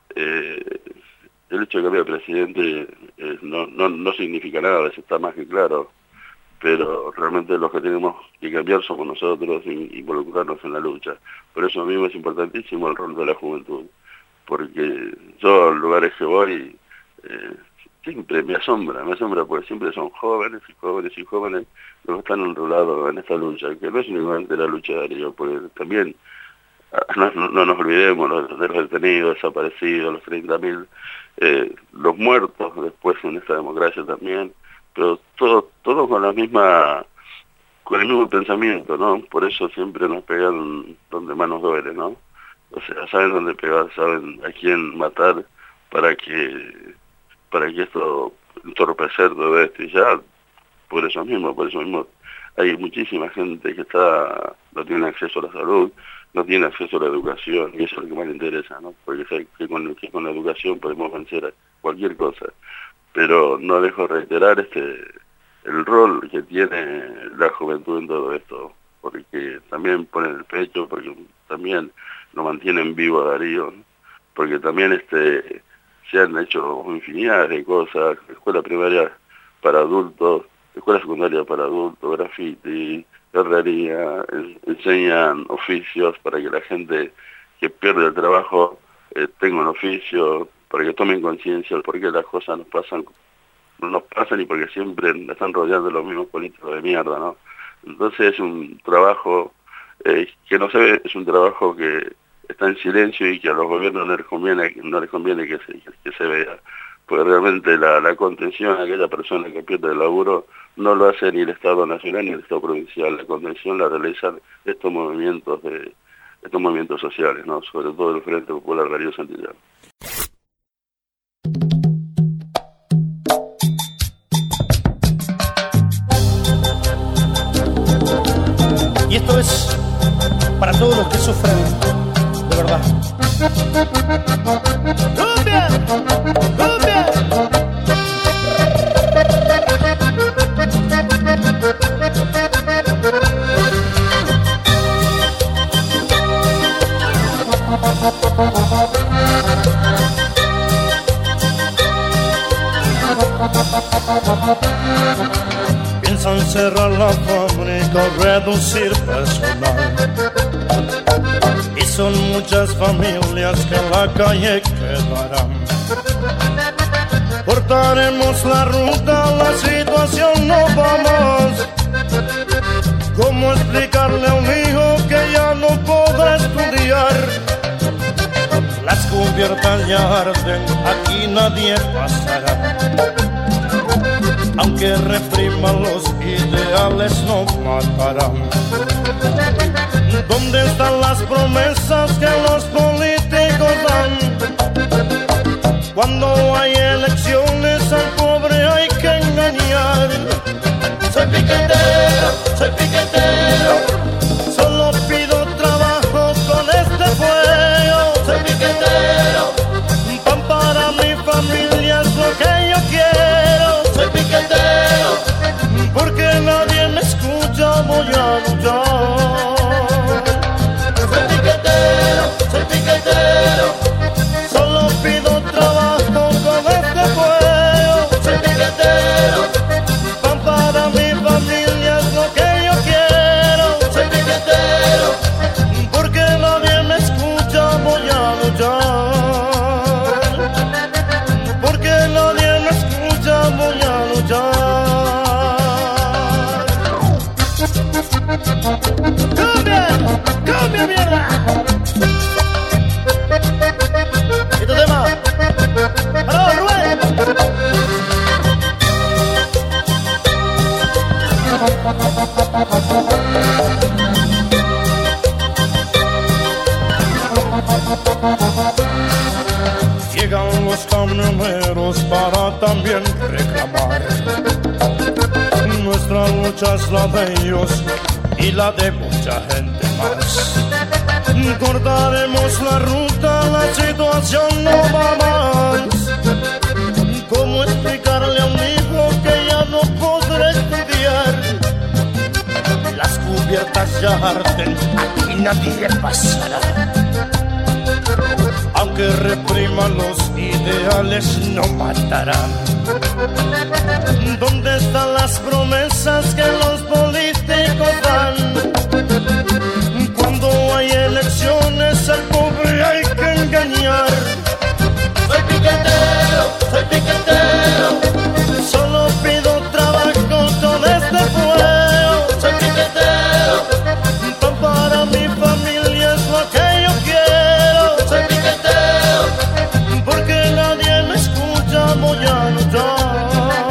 Eh, el hecho de cambiar el presidente eh, no, no, no significa nada, eso está más que claro, pero realmente los que tenemos que cambiar somos nosotros y involucrarnos en la lucha. Por eso mismo es importantísimo el rol de la juventud, porque yo a los lugares que voy... Eh, siempre me asombra, me asombra porque siempre son jóvenes y jóvenes y jóvenes los que están enrolados en esta lucha, que no es únicamente la lucha de Darío, porque también, no, no, no nos olvidemos los, de los detenidos, desaparecidos, los treinta mil, eh, los muertos después en esta democracia también, pero todos todo con la misma, con el mismo pensamiento, ¿no? Por eso siempre nos pegan donde más nos duele, ¿no? O sea, saben dónde pegar, saben a quién matar para que para que esto entorpecer todo esto, y ya por eso mismo, por eso mismo hay muchísima gente que está no tiene acceso a la salud, no tiene acceso a la educación, y eso es lo que más le interesa, ¿no? Porque sé que con, que con la educación podemos vencer a cualquier cosa, pero no dejo de reiterar este el rol que tiene la juventud en todo esto, porque también ponen el pecho, porque también lo mantienen vivo a Darío, ¿no? Porque también este se han hecho infinidad de cosas, escuela primaria para adultos, escuela secundaria para adultos, graffiti, herrería, enseñan oficios para que la gente que pierde el trabajo eh, tenga un oficio, para que tomen conciencia de por qué las cosas nos pasan, no nos pasan y porque siempre están rodeando los mismos políticos de mierda, ¿no? Entonces es un trabajo eh, que no se ve, es un trabajo que está en silencio y que a los gobiernos no les conviene, no les conviene que se, que se vea, porque realmente la, la contención a aquella persona que pierde el laburo no lo hace ni el Estado Nacional ni el Estado Provincial. La contención la realizan estos movimientos de estos movimientos sociales, ¿no? Sobre todo el Frente Popular Darío Santillán. Y esto es para todos los que sufren de verdad. ¡Cumbia! ¡Cumbia! Piensan cerrar la fábrica o reducir personal, y son muchas familias que en la calle quedarán. Cortaremos la ruta, la situación no va más. ¿Cómo explicarle a un hijo que ya no podrá estudiar? Las cubiertas ya arden, aquí nadie pasará. Aunque repriman los ideales, no matarán. ¿Dónde están las promesas que los políticos dan? Cuando hay elecciones al pobre hay que engañar. Soy piquetero, soy piquetero, solo pido trabajo con este fuego. Soy piquetero, pan para mi familia es lo que yo quiero. Soy piquetero, porque nadie me escucha, voy a luchar. Soy piquetero, soy piquetero, solo pido trabajo con este fuego. Soy piquetero, pan para mi familia es lo que yo quiero. Soy piquetero, porque nadie me escucha, voy a luchar. Porque nadie me escucha, voy a luchar. ¡Cambia! ¡Cambia, mierda! ¿Y tu tema? ¡Aló, Rubén! Llegan los camioneros para también reclamar. Nuestra lucha es la de ellos y la de mucha gente más. Cortaremos la ruta, la situación no va más. ¿Cómo explicarle a un hijo que ya no podrá estudiar? Las cubiertas ya arden, aquí nadie pasará. Aunque repriman los ideales, no matarán. ¿Dónde están las promesas que los políticos dan? Cuando hay elecciones al pobre hay que engañar. Soy piquetero, soy piquetero, solo pido trabajo con este fuego. Soy piquetero, pan para mi familia es lo que yo quiero. Soy piquetero, porque nadie me escucha, voy a luchar.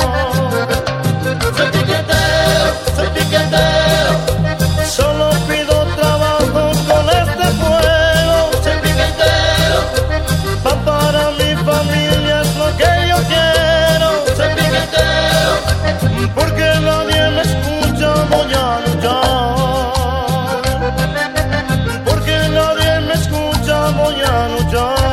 Soy piquetero, soy piquetero, solo pido trabajo con este fuego. Soy piquetero, pan para mi familia es lo que yo quiero. Soy piquetero, porque nadie me escucha, voy a luchar. Porque nadie me escucha, voy a luchar.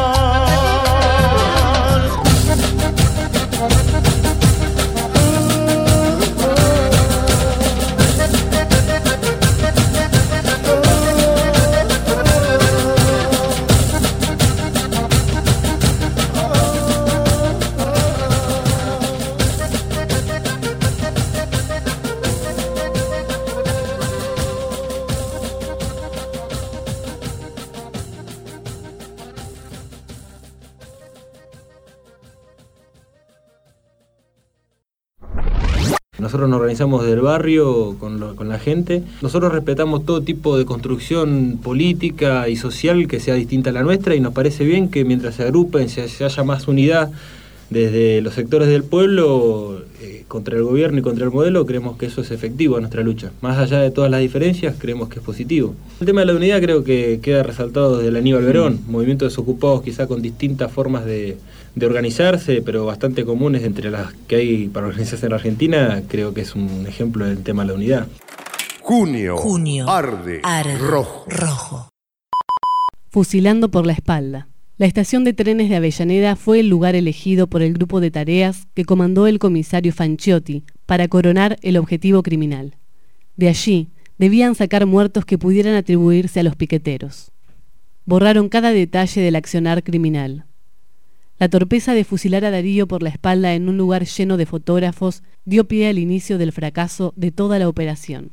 Nosotros nos organizamos del barrio con, lo, con la gente. Nosotros respetamos todo tipo de construcción política y social que sea distinta a la nuestra y nos parece bien que mientras se agrupen, se, se haya más unidad desde los sectores del pueblo, eh, contra el gobierno y contra el modelo, creemos que eso es efectivo en nuestra lucha. Más allá de todas las diferencias, creemos que es positivo. El tema de la unidad creo que queda resaltado desde el Aníbal Verón, movimientos desocupados quizá con distintas formas de, de organizarse, pero bastante comunes entre las que hay para organizarse en la Argentina. Creo que es un ejemplo del tema de la unidad. Junio, Junio, arde, arde rojo. rojo. Fusilando por la espalda. La estación de trenes de Avellaneda fue el lugar elegido por el grupo de tareas que comandó el comisario Fanchiotti para coronar el objetivo criminal. De allí, debían sacar muertos que pudieran atribuirse a los piqueteros. Borraron cada detalle del accionar criminal. La torpeza de fusilar a Darío por la espalda en un lugar lleno de fotógrafos dio pie al inicio del fracaso de toda la operación.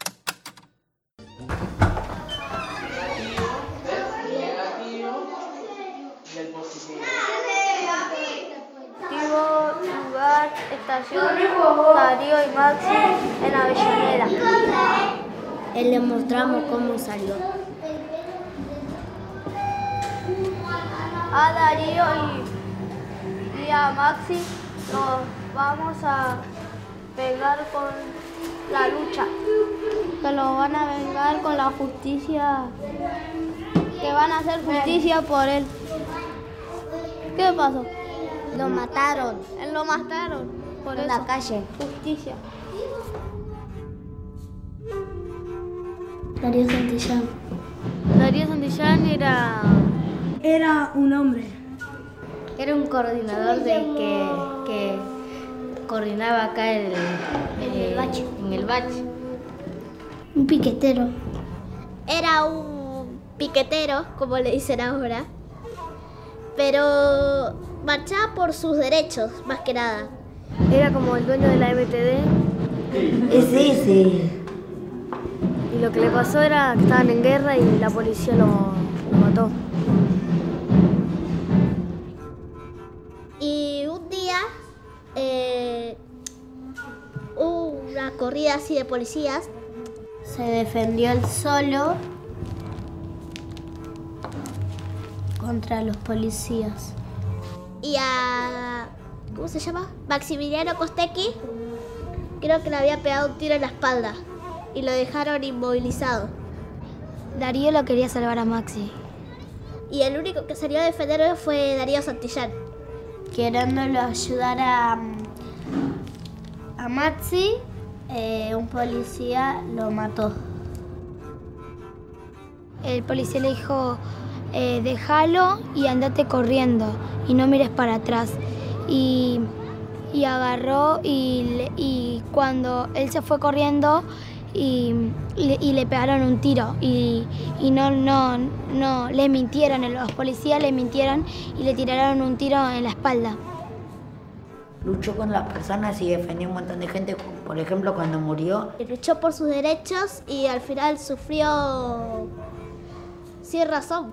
Lugar, estación Darío y Maxi en Avellaneda. Él le mostramos cómo salió. A Darío y, y a Maxi nos vamos a pegar con la lucha. Que lo van a vengar con la justicia. Que van a hacer justicia por él. ¿Qué pasó? Lo mataron. Él lo mataron. Por en eso. la calle. Justicia. Darío Santillán. Darío Santillán era... Era un hombre. Era un coordinador de que, que coordinaba acá el, En el bache. En el bache. Un piquetero. Era un piquetero, como le dicen ahora, pero marchaba por sus derechos, más que nada. Era como el dueño de la M T D. Sí, sí. Y lo que le pasó era que estaban en guerra y la policía lo, lo mató. Y un día eh, hubo una corrida así de policías. Se defendió él solo contra los policías. Y a... ¿cómo se llama? Maximiliano Costecchi, creo que le había pegado un tiro en la espalda y lo dejaron inmovilizado. Darío lo quería salvar a Maxi. Y el único que salió a defenderlo fue Darío Santillán. Queriéndolo ayudar a, a Maxi, eh, un policía lo mató. El policía le dijo, eh, déjalo y andate corriendo y no mires para atrás. Y, y agarró y, le, y cuando él se fue corriendo y, y, y le pegaron un tiro y, y no, no, no, le mintieron, los policías le mintieron y le tiraron un tiro en la espalda. Luchó con las personas y defendió un montón de gente, por ejemplo cuando murió. Luchó por sus derechos y al final sufrió sin razón.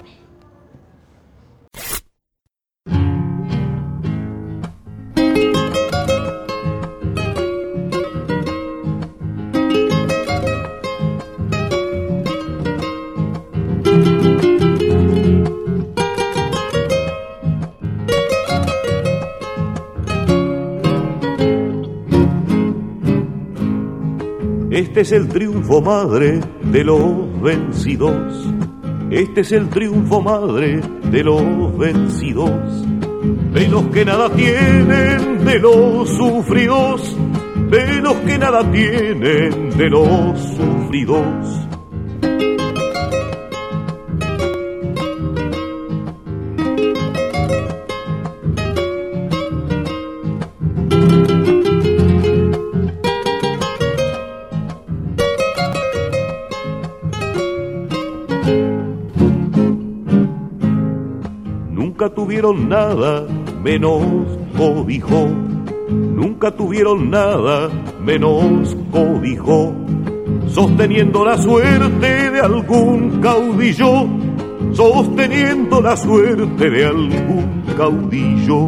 Este es el triunfo, madre, de los vencidos. Este es el triunfo, madre, de los vencidos. De los que nada tienen, de los sufridos. De los que nada tienen, de los sufridos. Nunca tuvieron nada menos cobijo, nunca tuvieron nada menos cobijo, sosteniendo la suerte de algún caudillo, sosteniendo la suerte de algún caudillo.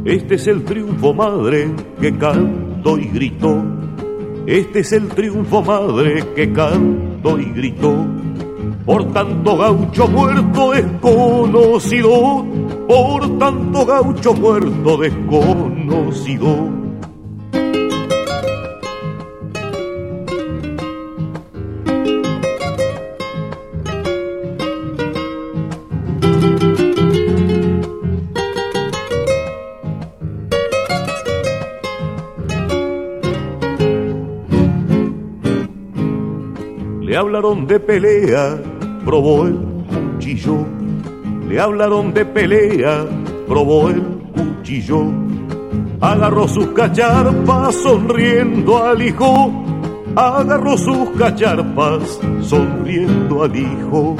Este es el triunfo, madre, que canto y grito. Este es el triunfo, madre, que canto y grito. Por tanto gaucho muerto desconocido, por tanto gaucho muerto desconocido. Le hablaron de pelea, probó el cuchillo. Le hablaron de pelea, probó el cuchillo. Agarró sus cacharpas sonriendo al hijo. Agarró sus cacharpas sonriendo al hijo.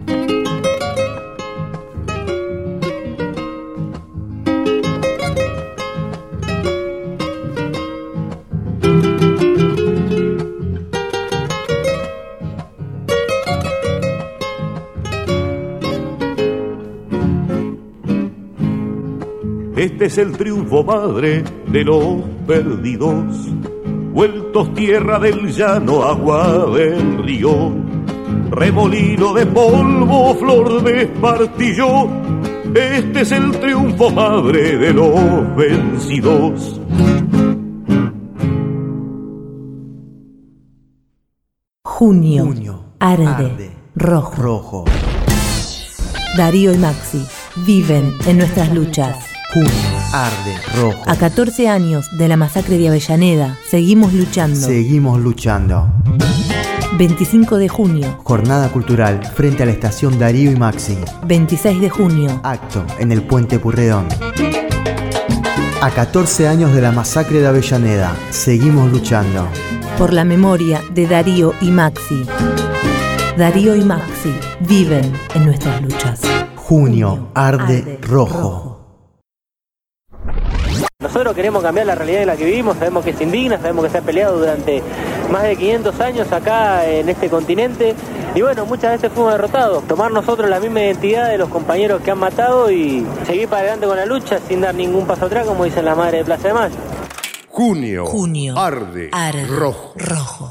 Este es el triunfo, madre, de los perdidos, vueltos tierra del llano, agua del río, remolino de polvo, flor de espartillo. Este es el triunfo, madre, de los vencidos. Junio, Junio arde, arde rojo. rojo. Darío y Maxi viven en nuestras luchas. Junio arde rojo. A catorce años de la masacre de Avellaneda, seguimos luchando. Seguimos luchando. veinticinco de junio. Jornada cultural frente a la estación Darío y Maxi. veintiséis de junio. Acto en el Puente Purredón. A catorce años de la masacre de Avellaneda, seguimos luchando. Por la memoria de Darío y Maxi. Darío y Maxi viven en nuestras luchas. Junio arde, arde rojo. rojo. Nosotros queremos cambiar la realidad en la que vivimos, sabemos que es indigna, sabemos que se ha peleado durante más de quinientos años acá en este continente y bueno, muchas veces fuimos derrotados. Tomar nosotros la misma identidad de los compañeros que han matado y seguir para adelante con la lucha sin dar ningún paso atrás, como dicen las madres de Plaza de Mayo. Junio, Junio arde, arde rojo. rojo.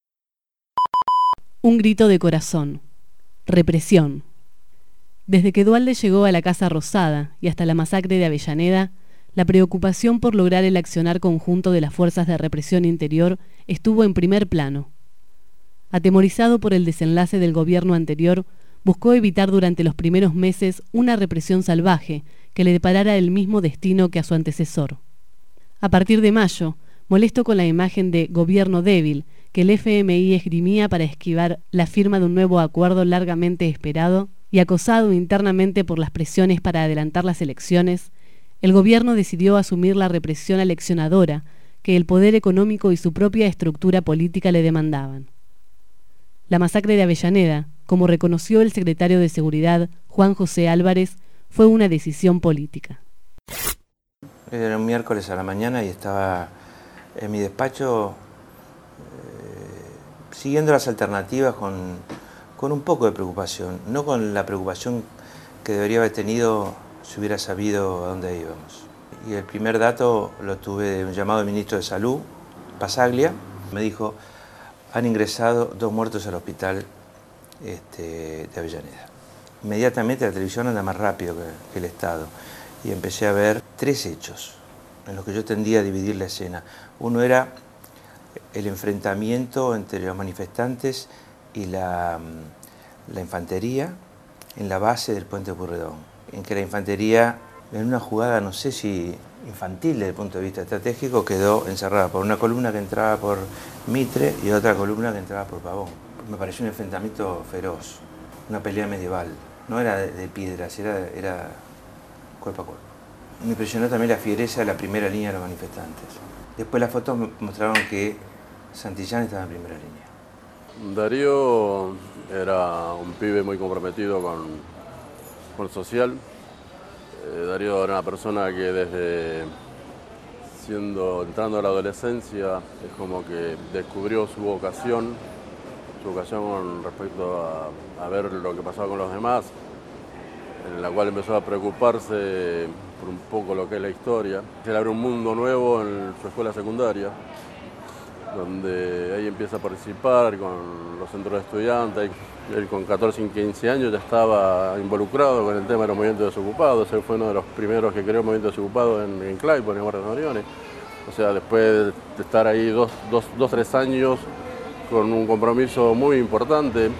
Un grito de corazón. Represión. Desde que Duhalde llegó a la Casa Rosada y hasta la masacre de Avellaneda, la preocupación por lograr el accionar conjunto de las fuerzas de represión interior estuvo en primer plano. Atemorizado por el desenlace del gobierno anterior, buscó evitar durante los primeros meses una represión salvaje que le deparara el mismo destino que a su antecesor. A partir de mayo, molesto con la imagen de gobierno débil que el F M I esgrimía para esquivar la firma de un nuevo acuerdo largamente esperado y acosado internamente por las presiones para adelantar las elecciones, el gobierno decidió asumir la represión aleccionadora que el poder económico y su propia estructura política le demandaban. La masacre de Avellaneda, como reconoció el secretario de Seguridad, Juan José Álvarez, fue una decisión política. Era un miércoles a la mañana y estaba en mi despacho eh, siguiendo las alternativas con, con un poco de preocupación, no con la preocupación que debería haber tenido si hubiera sabido a dónde íbamos. Y el primer dato lo tuve de un llamado del ministro de Salud, Pasaglia. Me dijo, han ingresado dos muertos al hospital este, de Avellaneda. Inmediatamente la televisión anda más rápido que, que el Estado. Y empecé a ver tres hechos en los que yo tendía a dividir la escena. Uno era el enfrentamiento entre los manifestantes y la, la infantería en la base del Puente Purredón, en que la infantería, en una jugada, no sé si infantil desde el punto de vista estratégico, quedó encerrada por una columna que entraba por Mitre y otra columna que entraba por Pavón. Me pareció un enfrentamiento feroz, una pelea medieval. No era de, de piedras, era, era cuerpo a cuerpo. Me impresionó también la fiereza de la primera línea de los manifestantes. Después las fotos mostraron que Santillán estaba en primera línea. Darío era un pibe muy comprometido con, con el social. Eh, Darío era una persona que desde siendo, entrando a la adolescencia, es como que descubrió su vocación, su vocación con respecto a, a ver lo que pasaba con los demás. en la cual empezó a preocuparse por un poco lo que es la historia. Él abre un mundo nuevo en su escuela secundaria, donde ahí empieza a participar con los centros de estudiantes. Él con catorce y quince años ya estaba involucrado con el tema de los movimientos desocupados. Él fue uno de los primeros que creó el movimiento desocupado en, en Claypole, en Barrio Noriones. O sea, después de estar ahí dos, dos, dos, tres años con un compromiso muy importante,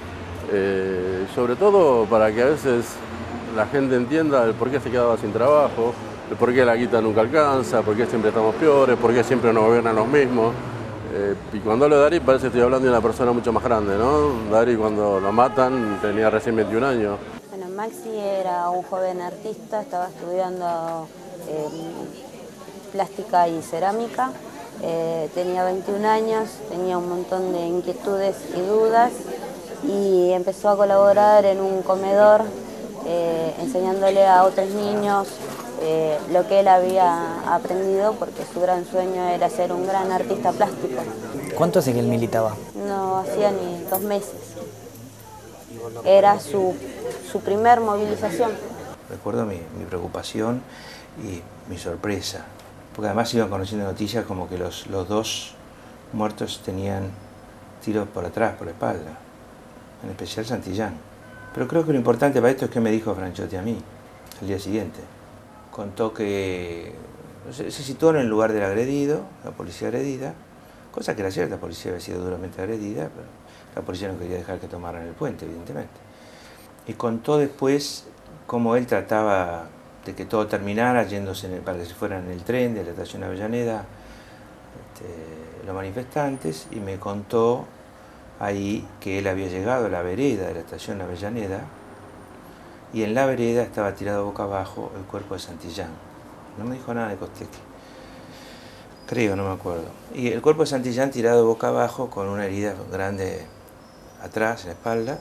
eh, sobre todo para que a veces la gente entienda el por qué se quedaba sin trabajo, el por qué la guita nunca alcanza, por qué siempre estamos peores, por qué siempre nos gobiernan los mismos. Eh, y cuando hablo de Darí parece que estoy hablando de una persona mucho más grande, ¿no? Darí cuando lo matan tenía recién veintiún años. Bueno, Maxi era un joven artista, estaba estudiando eh, plástica y cerámica, eh, tenía veintiún años, tenía un montón de inquietudes y dudas y empezó a colaborar en un comedor eh, enseñándole a otros niños Eh, lo que él había aprendido, porque su gran sueño era ser un gran artista plástico. ¿Cuánto hace que él militaba? No hacía ni dos meses. Era su, su primer movilización. Recuerdo mi, mi preocupación y mi sorpresa, porque además iban conociendo noticias como que los, los dos muertos tenían tiros por atrás, por la espalda, en especial Santillán. Pero creo que lo importante para esto es que me dijo Franchotti a mí, al día siguiente. Contó que se, se situó en el lugar del agredido, la policía agredida, cosa que era cierta, la policía había sido duramente agredida, pero la policía no quería dejar que tomaran el puente, evidentemente. Y contó después cómo él trataba de que todo terminara, yéndose en el, para que se fueran en el tren de la estación Avellaneda, este, los manifestantes, y me contó ahí que él había llegado a la vereda de la estación Avellaneda, y en la vereda estaba tirado boca abajo el cuerpo de Santillán. No me dijo nada de Costequi. Creo, no me acuerdo. Y el cuerpo de Santillán tirado boca abajo con una herida grande atrás, en la espalda,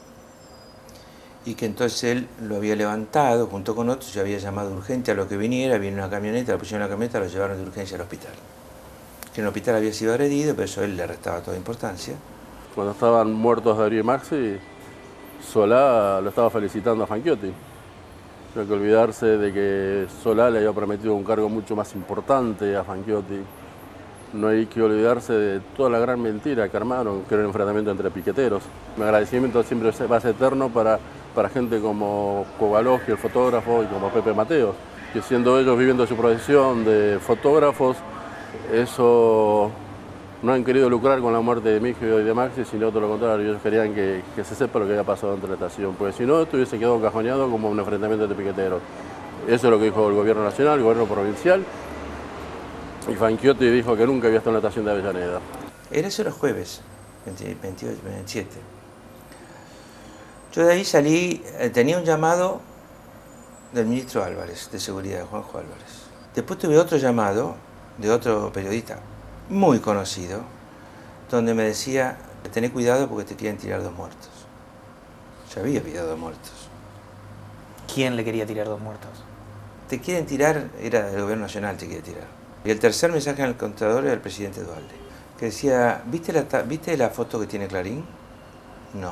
y que entonces él lo había levantado junto con otros y había llamado urgente a lo que viniera, vino una camioneta, lo pusieron en la camioneta, lo llevaron de urgencia al hospital. Que en el hospital había sido agredido, pero eso a él le restaba toda importancia. Cuando estaban muertos Darío y Maxi, Solá lo estaba felicitando a Fanchiotti. No hay que olvidarse de que Solá le había prometido un cargo mucho más importante a Fanchiotti. No hay que olvidarse de toda la gran mentira que armaron, que era un enfrentamiento entre piqueteros. Mi agradecimiento siempre va a ser eterno para, para gente como Kovalowski, el fotógrafo, y como Pepe Mateos, que siendo ellos viviendo su profesión de fotógrafos, eso no han querido lucrar con la muerte de mi hijo y de Maxi, sino todo lo contrario, ellos querían que, que se sepa lo que había pasado entre la estación, porque si no, esto hubiese quedado encajoneado como un enfrentamiento de piqueteros. Eso es lo que dijo el gobierno nacional, el gobierno provincial, y Fanchiotti dijo que nunca había estado en la estación de Avellaneda. Era eso los jueves, veintiocho, veintisiete. Yo de ahí salí, tenía un llamado del ministro Álvarez, de Seguridad, Juanjo Álvarez. Después tuve otro llamado de otro periodista, muy conocido, donde me decía, tené cuidado porque te quieren tirar dos muertos. Ya había pillado dos muertos. ¿Quién le quería tirar dos muertos? Te quieren tirar, era el gobierno nacional te quiere tirar. Y el tercer mensaje en el contador era el presidente Duhalde, que decía, ¿viste la, ¿viste la foto que tiene Clarín? No.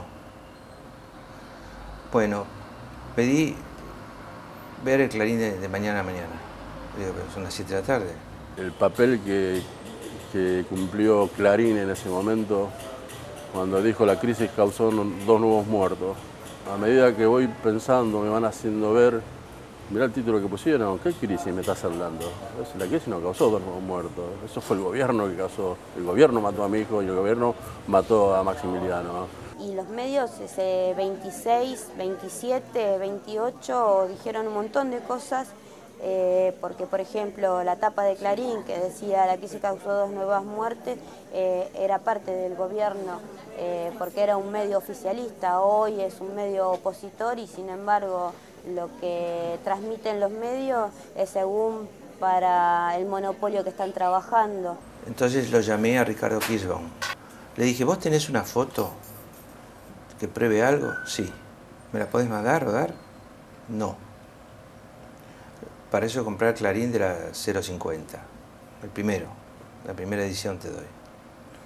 Bueno, pedí ver el Clarín de, de mañana a mañana. Digo, pero son las siete de la tarde. El papel que que cumplió Clarín en ese momento, cuando dijo la crisis causó dos nuevos muertos. A medida que voy pensando, me van haciendo ver, mirá el título que pusieron, ¿qué crisis me estás hablando? La crisis no causó dos nuevos muertos, eso fue el gobierno que causó. El gobierno mató a mi hijo y el gobierno mató a Maximiliano. Y los medios ese veintiséis, veintisiete, veintiocho dijeron un montón de cosas. Eh, porque, por ejemplo, la tapa de Clarín, que decía la crisis causó dos nuevas muertes, eh, era parte del gobierno, eh, porque era un medio oficialista. Hoy es un medio opositor y, sin embargo, lo que transmiten los medios es según para el monopolio que están trabajando. Entonces lo llamé a Ricardo Kirschbaum. Le dije, ¿vos tenés una foto que pruebe algo? Sí. ¿Me la podés mandar o dar? No. Para eso comprar Clarín de la cero cincuenta, el primero, la primera edición te doy.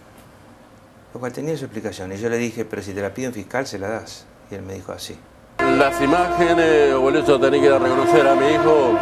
Lo cual tenía su explicación, y yo le dije, pero si te la pido en fiscal, se la das. Y él me dijo así. las imágenes o el hecho de tener que ir a reconocer a mi hijo,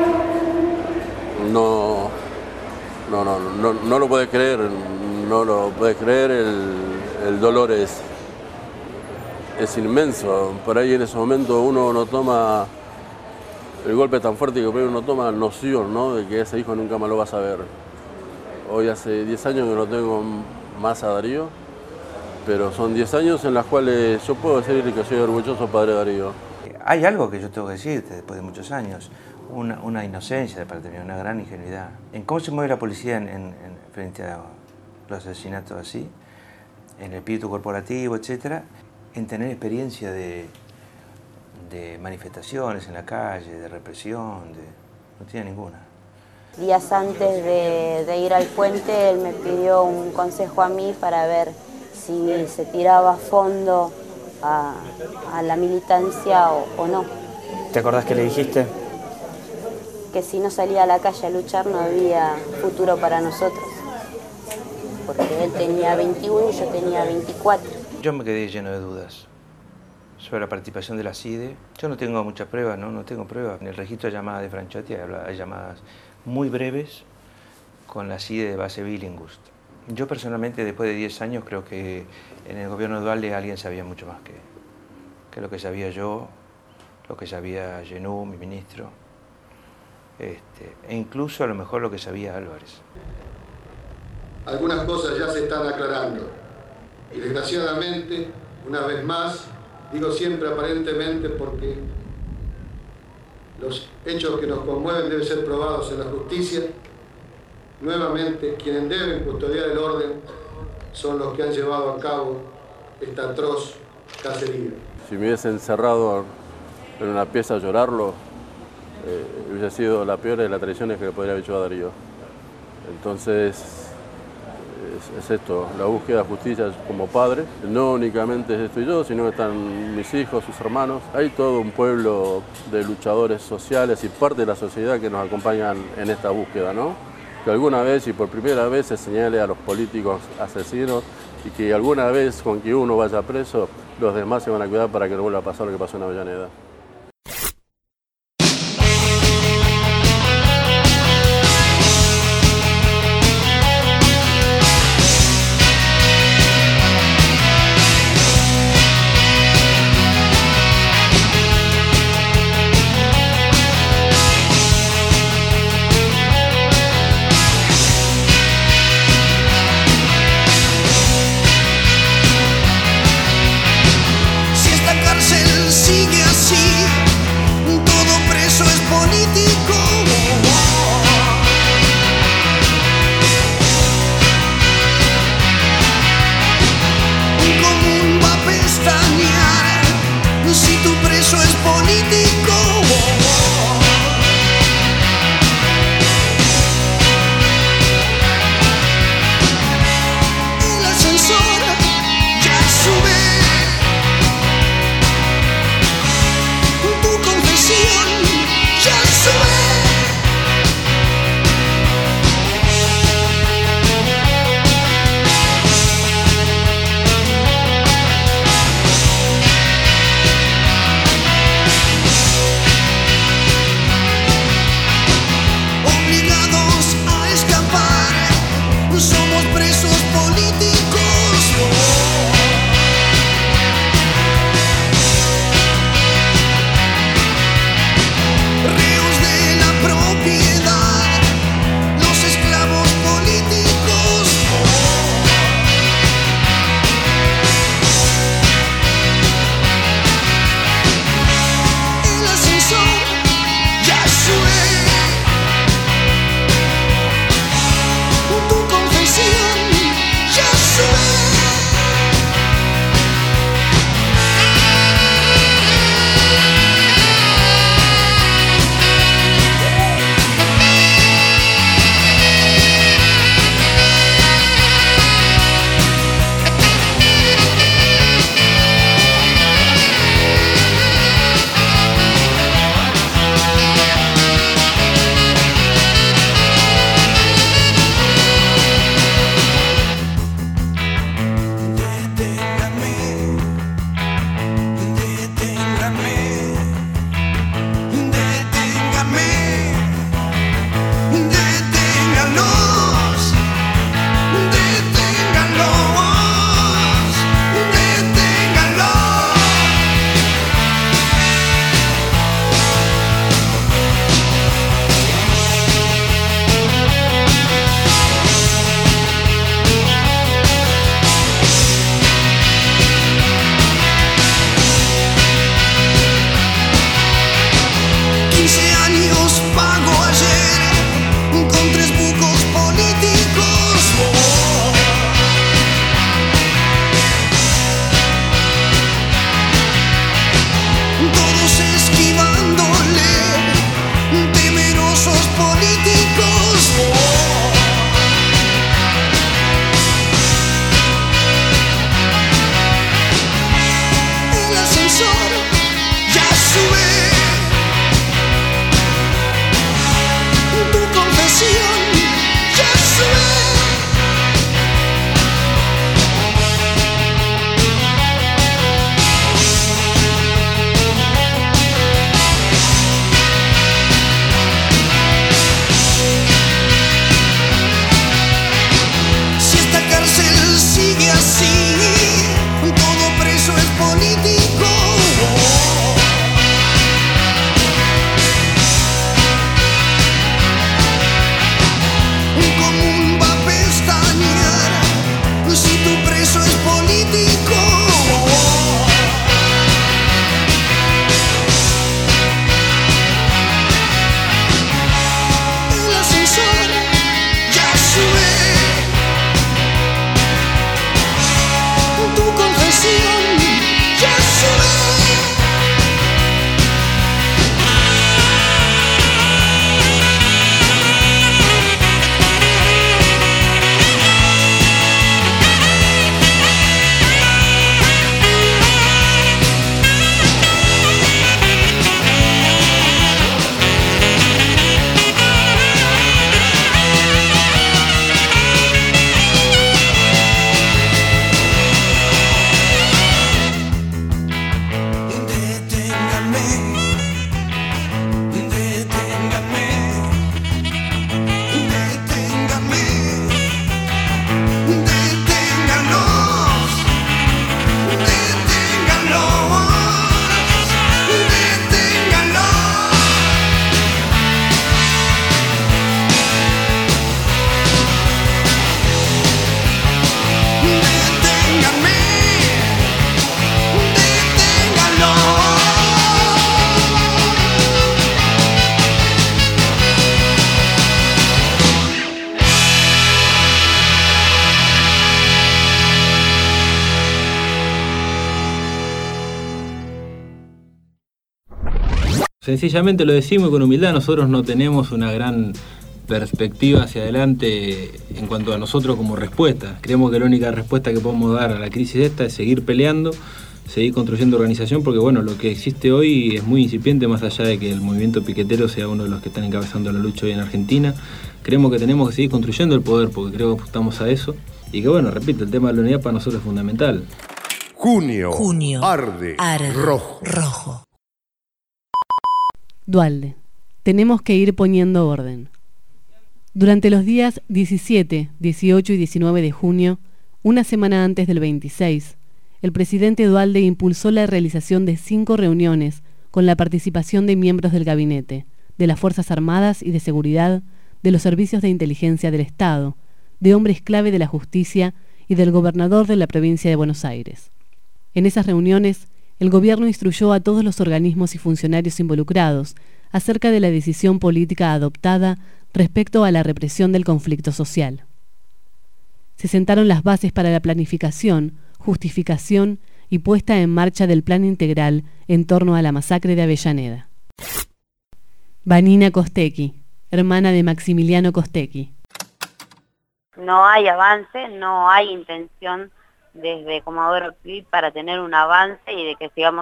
no, no, no, no, no lo puedes creer, no lo puedes creer, el, el dolor es, es inmenso. Por ahí en ese momento uno no toma el golpe tan fuerte que por ahí uno toma noción, ¿no?, de que ese hijo nunca más lo vas a ver. Hoy hace diez años que no tengo más a Darío, pero son diez años en los cuales yo puedo decir que soy orgulloso padre de Darío. Hay algo que yo tengo que decirte después de muchos años, una, una inocencia de parte mía, una gran ingenuidad. En cómo se mueve la policía en, en, en, frente a los asesinatos así, en el espíritu corporativo, etcétera, en tener experiencia de, de manifestaciones en la calle, de represión, de, no tiene ninguna. Días antes de, de ir al puente, él me pidió un consejo a mí para ver si se tiraba a fondo a, a la militancia o, o no. ¿Te acordás que le dijiste? Que si no salía a la calle a luchar no había futuro para nosotros. Porque él tenía veintiuno y yo tenía veinticuatro. Yo me quedé lleno de dudas sobre la participación de la C I D E. Yo no tengo muchas pruebas, no, no tengo pruebas. En el registro de llamadas de Franchotti hay llamadas muy breves con la C I D E de base Billinghurst. Yo personalmente, después de diez años, creo que en el gobierno de Duhalde alguien sabía mucho más que, que lo que sabía yo, lo que sabía Genú, mi ministro, este, e incluso a lo mejor lo que sabía Álvarez. Algunas cosas ya se están aclarando y desgraciadamente, una vez más, digo siempre aparentemente porque los hechos que nos conmueven deben ser probados en la justicia. Nuevamente, quienes deben custodiar el orden son los que han llevado a cabo esta atroz cacería. Si me hubiese encerrado en una pieza a llorarlo, eh, hubiese sido la peor de las traiciones que le podría haber hecho a Darío. Entonces, es, es esto, la búsqueda de justicia como padre. No únicamente estoy yo, sino que están mis hijos, sus hermanos. Hay todo un pueblo de luchadores sociales y parte de la sociedad que nos acompañan en esta búsqueda, ¿no? Que alguna vez y por primera vez se señale a los políticos asesinos y que alguna vez con que uno vaya preso, los demás se van a cuidar para que no vuelva a pasar lo que pasó en Avellaneda. Sigue así. Sencillamente lo decimos con humildad, nosotros no tenemos una gran perspectiva hacia adelante en cuanto a nosotros como respuesta. Creemos que la única respuesta que podemos dar a la crisis esta es seguir peleando, seguir construyendo organización, porque bueno, lo que existe hoy es muy incipiente, más allá de que el movimiento piquetero sea uno de los que están encabezando la lucha hoy en Argentina. Creemos que tenemos que seguir construyendo el poder, porque creo que apuntamos a eso. Y que bueno, repito, el tema de la unidad para nosotros es fundamental. Junio, Junio. arde, Arde. rojo. Rojo. Dualde. Tenemos que ir poniendo orden. Durante los días diecisiete, dieciocho y diecinueve de junio, una semana antes del veintiséis, el presidente Dualde impulsó la realización de cinco reuniones con la participación de miembros del gabinete, de las Fuerzas Armadas y de Seguridad, de los servicios de inteligencia del Estado, de hombres clave de la justicia y del gobernador de la provincia de Buenos Aires. En esas reuniones, el gobierno instruyó a todos los organismos y funcionarios involucrados acerca de la decisión política adoptada respecto a la represión del conflicto social. Se sentaron las bases para la planificación, justificación y puesta en marcha del plan integral en torno a la masacre de Avellaneda. Vanina Costecchi, hermana de Maximiliano Costecchi. No hay avance, no hay intención desde Comodoro Pi para tener un avance y de que sigamos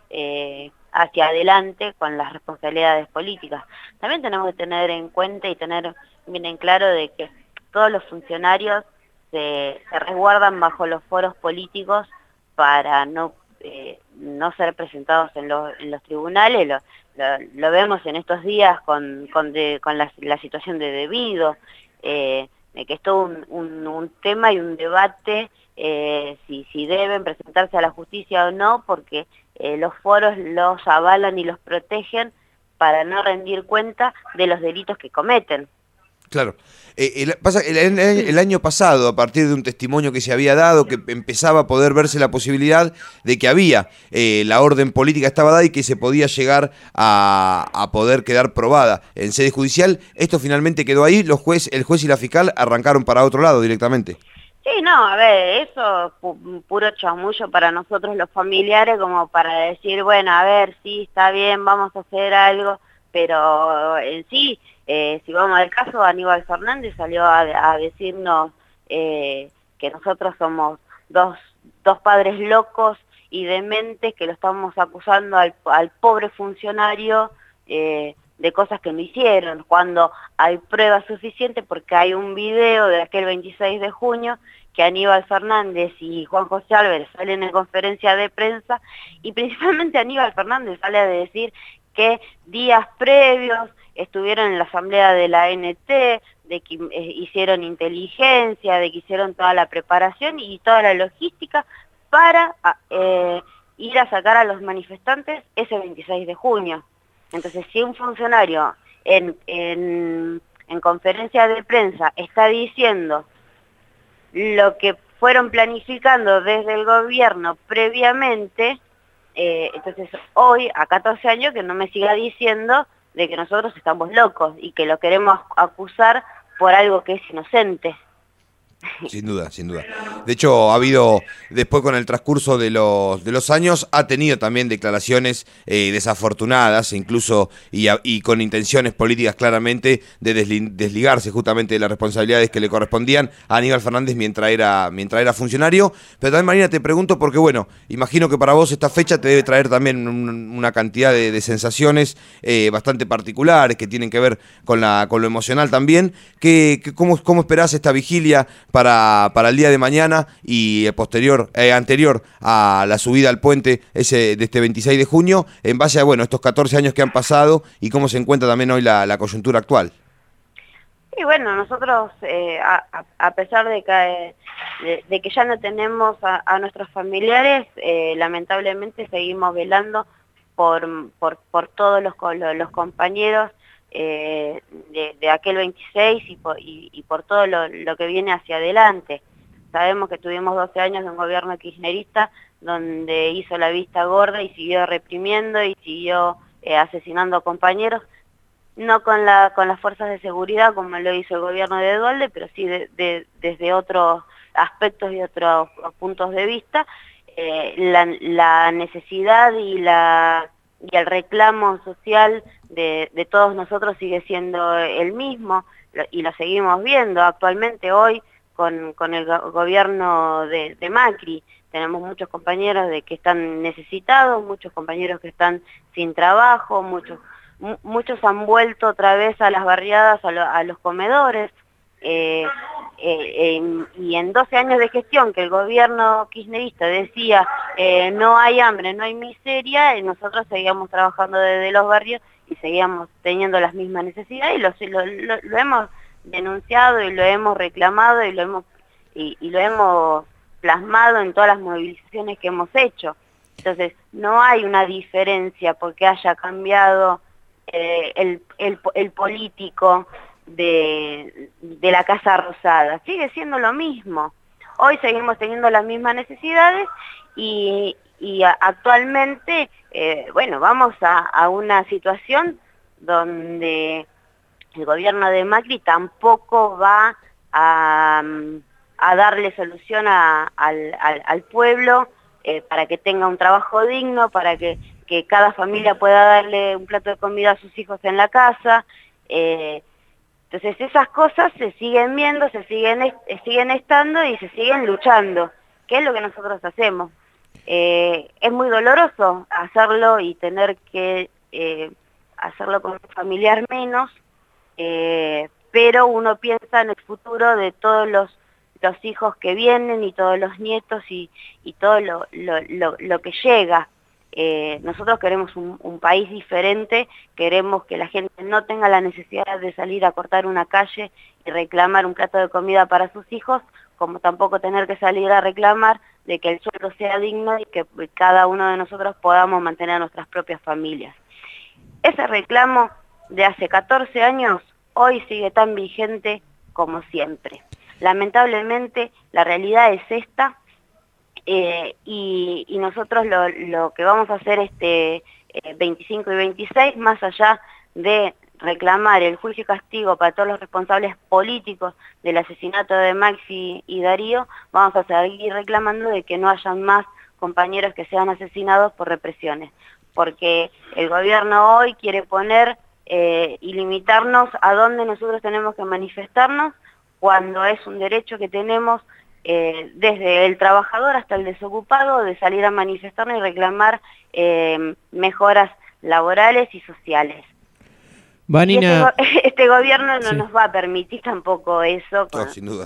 eh, hacia adelante con las responsabilidades políticas. También tenemos que tener en cuenta y tener bien en claro de que todos los funcionarios se, se resguardan bajo los foros políticos para no, eh, no ser presentados en, lo, en los tribunales. Lo, lo, lo vemos en estos días con, con, de, con la, la situación de debido, eh, de que es todo un, un, un tema y un debate eh, si, si deben presentarse a la justicia o no, porque eh, los foros los avalan y los protegen para no rendir cuenta de los delitos que cometen. Claro. Eh, el, pasa, el, el, el año pasado, a partir de un testimonio que se había dado, que empezaba a poder verse la posibilidad de que había, eh, la orden política estaba dada y que se podía llegar a, a poder quedar probada en sede judicial, esto finalmente quedó ahí, los juez, el juez y la fiscal arrancaron para otro lado directamente. Sí, no, a ver, eso pu puro chamullo para nosotros los familiares, como para decir, bueno, a ver, sí, está bien, vamos a hacer algo, pero en sí, eh, si vamos al caso, Aníbal Fernández salió a, a decirnos eh, que nosotros somos dos, dos padres locos y dementes que lo estamos acusando al, al pobre funcionario eh, de cosas que no hicieron, cuando hay pruebas suficientes, porque hay un video de aquel veintiséis de junio que Aníbal Fernández y Juan José Álvarez salen en conferencia de prensa, y principalmente Aníbal Fernández sale a decir que días previos estuvieron en la asamblea de la A N T, de que eh, hicieron inteligencia, de que hicieron toda la preparación y toda la logística para eh, ir a sacar a los manifestantes ese veintiséis de junio. Entonces, si un funcionario en, en, en conferencia de prensa está diciendo lo que fueron planificando desde el gobierno previamente, eh, entonces hoy, a catorce años, que no me siga diciendo de que nosotros estamos locos y que lo queremos acusar por algo que es inocente. Sin duda, sin duda. De hecho, ha habido, después con el transcurso de los, de los años, ha tenido también declaraciones eh, desafortunadas, incluso y, a, y con intenciones políticas claramente de desli, desligarse justamente de las responsabilidades que le correspondían a Aníbal Fernández mientras era, mientras era funcionario. Pero también, Marina, te pregunto porque, bueno, imagino que para vos esta fecha te debe traer también un, una cantidad de, de sensaciones eh, bastante particulares que tienen que ver con, la, con lo emocional también. ¿Qué, qué, cómo, ¿Cómo esperás esta vigilia para, para el día de mañana y eh, posterior, eh, anterior a la subida al puente ese de este veintiséis de junio, en base a bueno estos catorce años que han pasado y cómo se encuentra también hoy la, la coyuntura actual? Y bueno, nosotros, eh, a, a pesar de que, de, de que ya no tenemos a, a nuestros familiares, eh, lamentablemente seguimos velando por, por, por todos los, los compañeros Eh, de, de aquel veintiséis y por, y, y por todo lo, lo que viene hacia adelante. Sabemos que tuvimos doce años de un gobierno kirchnerista donde hizo la vista gorda y siguió reprimiendo y siguió eh, asesinando compañeros, no con, la, con las fuerzas de seguridad como lo hizo el gobierno de Dualde, pero sí de, de, desde otros aspectos y otros puntos de vista. Eh, la, la necesidad y la y el reclamo social de, de todos nosotros sigue siendo el mismo, y lo seguimos viendo actualmente hoy con, con el go gobierno de, de Macri. Tenemos muchos compañeros de que están necesitados, muchos compañeros que están sin trabajo, muchos, muchos han vuelto otra vez a las barriadas, a, lo, a los comedores, eh, eh, eh, y en doce años de gestión que el gobierno kirchnerista decía eh, no hay hambre, no hay miseria, y nosotros seguíamos trabajando desde los barrios y seguíamos teniendo las mismas necesidades, y lo, lo, lo, lo hemos denunciado y lo hemos reclamado y lo hemos, y, y lo hemos plasmado en todas las movilizaciones que hemos hecho. Entonces, no hay una diferencia porque haya cambiado eh, el, el, el político de, de la Casa Rosada. Sigue siendo lo mismo. Hoy seguimos teniendo las mismas necesidades y, y a, actualmente, eh, bueno, vamos a, a una situación donde el gobierno de Macri tampoco va a... a darle solución a, al, al, al pueblo eh, para que tenga un trabajo digno, para que, que cada familia pueda darle un plato de comida a sus hijos en la casa. Eh, entonces esas cosas se siguen viendo, se siguen, est siguen estando y se siguen luchando, que es lo que nosotros hacemos. Eh, es muy doloroso hacerlo y tener que eh, hacerlo con un familiar menos, eh, pero uno piensa en el futuro de todos los los hijos que vienen y todos los nietos y, y todo lo, lo, lo, lo que llega. Eh, nosotros queremos un, un país diferente, queremos que la gente no tenga la necesidad de salir a cortar una calle y reclamar un plato de comida para sus hijos, como tampoco tener que salir a reclamar de que el sueldo sea digno y que cada uno de nosotros podamos mantener a nuestras propias familias. Ese reclamo de hace catorce años hoy sigue tan vigente como siempre. Lamentablemente la realidad es esta, eh, y, y nosotros lo, lo que vamos a hacer este eh, veinticinco y veintiséis, más allá de reclamar el juicio y castigo para todos los responsables políticos del asesinato de Maxi y Darío, vamos a seguir reclamando de que no hayan más compañeros que sean asesinados por represiones, porque el gobierno hoy quiere poner eh, y limitarnos a dónde nosotros tenemos que manifestarnos, cuando es un derecho que tenemos eh, desde el trabajador hasta el desocupado de salir a manifestarnos y reclamar eh, mejoras laborales y sociales. Vanina... Y este, este gobierno no sí. nos va a permitir tampoco eso. No, sin duda.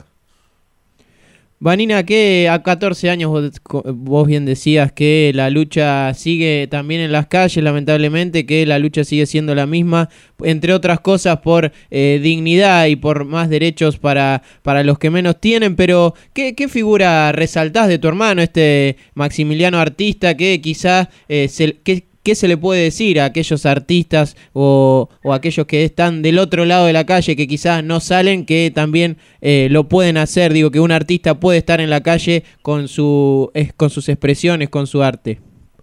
Vanina, que a catorce años vos, vos bien decías que la lucha sigue también en las calles, lamentablemente, que la lucha sigue siendo la misma, entre otras cosas por eh, dignidad y por más derechos para, para los que menos tienen, pero ¿qué, qué figura resaltás de tu hermano, este Maximiliano artista, que quizás eh, se, que, ¿qué se le puede decir a aquellos artistas o, o aquellos que están del otro lado de la calle, que quizás no salen, que también eh, lo pueden hacer? Digo, que un artista puede estar en la calle con, su, eh, con sus expresiones, con su arte.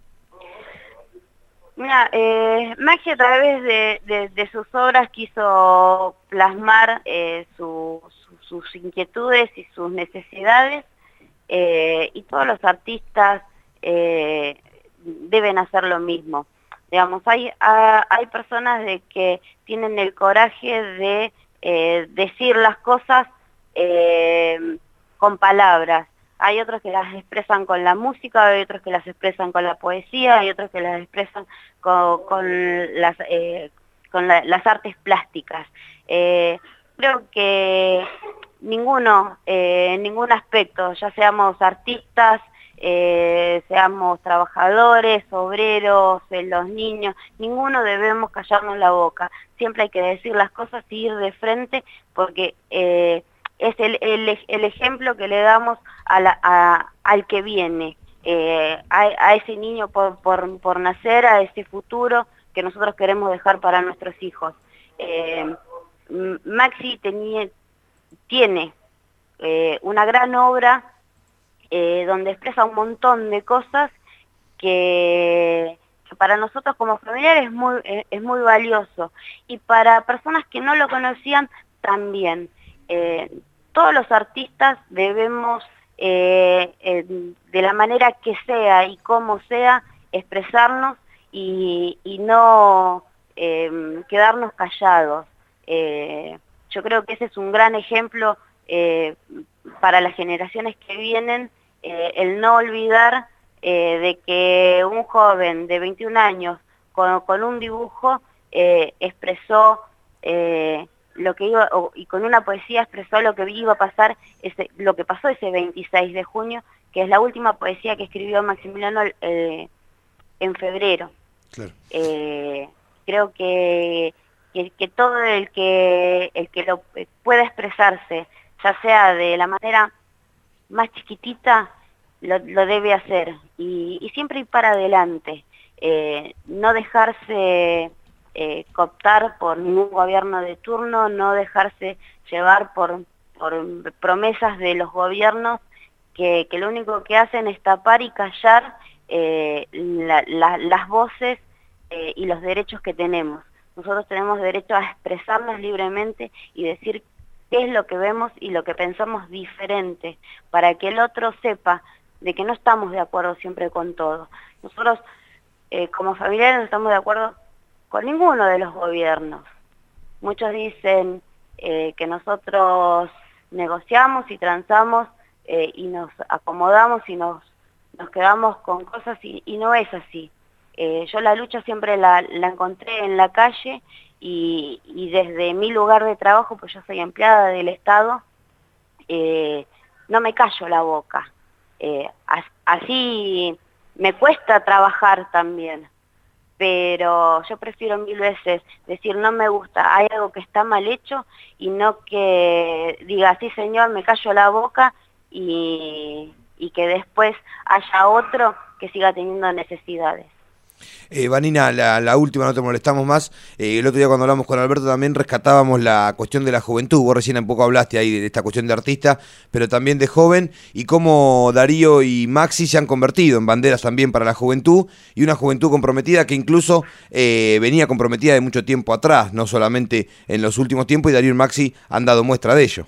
Mira, eh, Maxi a través de, de, de sus obras quiso plasmar eh, su, su, sus inquietudes y sus necesidades, eh, y todos los artistas eh, deben hacer lo mismo. Digamos, hay, hay personas de que tienen el coraje de eh, decir las cosas eh, con palabras. Hay otros que las expresan con la música, hay otros que las expresan con la poesía, hay otros que las expresan con, con, las, eh, con la, las artes plásticas. Eh, creo que ninguno, eh, en ningún aspecto, ya seamos artistas, Eh, seamos trabajadores, obreros, eh, los niños, ninguno debemos callarnos la boca. Siempre hay que decir las cosas y ir de frente, porque eh, es el, el, el ejemplo que le damos a la, a, al que viene, eh, a, a ese niño por, por, por nacer, a ese futuro que nosotros queremos dejar para nuestros hijos. Eh, Maxi tenía, tiene eh, una gran obra Eh, donde expresa un montón de cosas que, que para nosotros como familiares es muy, es, es muy valioso, y para personas que no lo conocían también. Eh, todos los artistas debemos, eh, eh, de la manera que sea y como sea, expresarnos y, y no eh, quedarnos callados. Eh, yo creo que ese es un gran ejemplo eh, para las generaciones que vienen, eh, el no olvidar eh, de que un joven de veintiún años con, con un dibujo eh, expresó eh, lo que iba, o, y con una poesía expresó lo que iba a pasar, ese, lo que pasó ese veintiséis de junio, que es la última poesía que escribió Maximiliano eh, en febrero. Claro. Eh, creo que, que, que todo el que, el que lo pueda expresarse, ya sea de la manera más chiquitita, lo, lo debe hacer, y, y siempre ir para adelante, eh, no dejarse eh, cooptar por ningún gobierno de turno, no dejarse llevar por, por promesas de los gobiernos que, que lo único que hacen es tapar y callar eh, la, la, las voces eh, y los derechos que tenemos. Nosotros tenemos derecho a expresarnos libremente y decir qué es lo que vemos y lo que pensamos diferente, para que el otro sepa de que no estamos de acuerdo siempre con todo. Nosotros, eh, como familiares, no estamos de acuerdo con ninguno de los gobiernos. Muchos dicen eh, que nosotros negociamos y transamos eh, y nos acomodamos y nos, nos quedamos con cosas, y, y no es así. Eh, yo la lucha siempre la, la encontré en la calle, y, y desde mi lugar de trabajo, pues yo soy empleada del Estado, eh, no me callo la boca. Eh, así me cuesta trabajar también, pero yo prefiero mil veces decir no me gusta, hay algo que está mal hecho, y no que diga sí señor, me callo la boca, y, y que después haya otro que siga teniendo necesidades. Eh, Vanina, la, la última, no te molestamos más. Eh, el otro día cuando hablamos con Alberto también rescatábamos la cuestión de la juventud. Vos recién un poco hablaste ahí de esta cuestión de artista, pero también de joven, y cómo Darío y Maxi se han convertido en banderas también para la juventud, y una juventud comprometida que incluso eh, venía comprometida de mucho tiempo atrás, no solamente en los últimos tiempos, y Darío y Maxi han dado muestra de ello.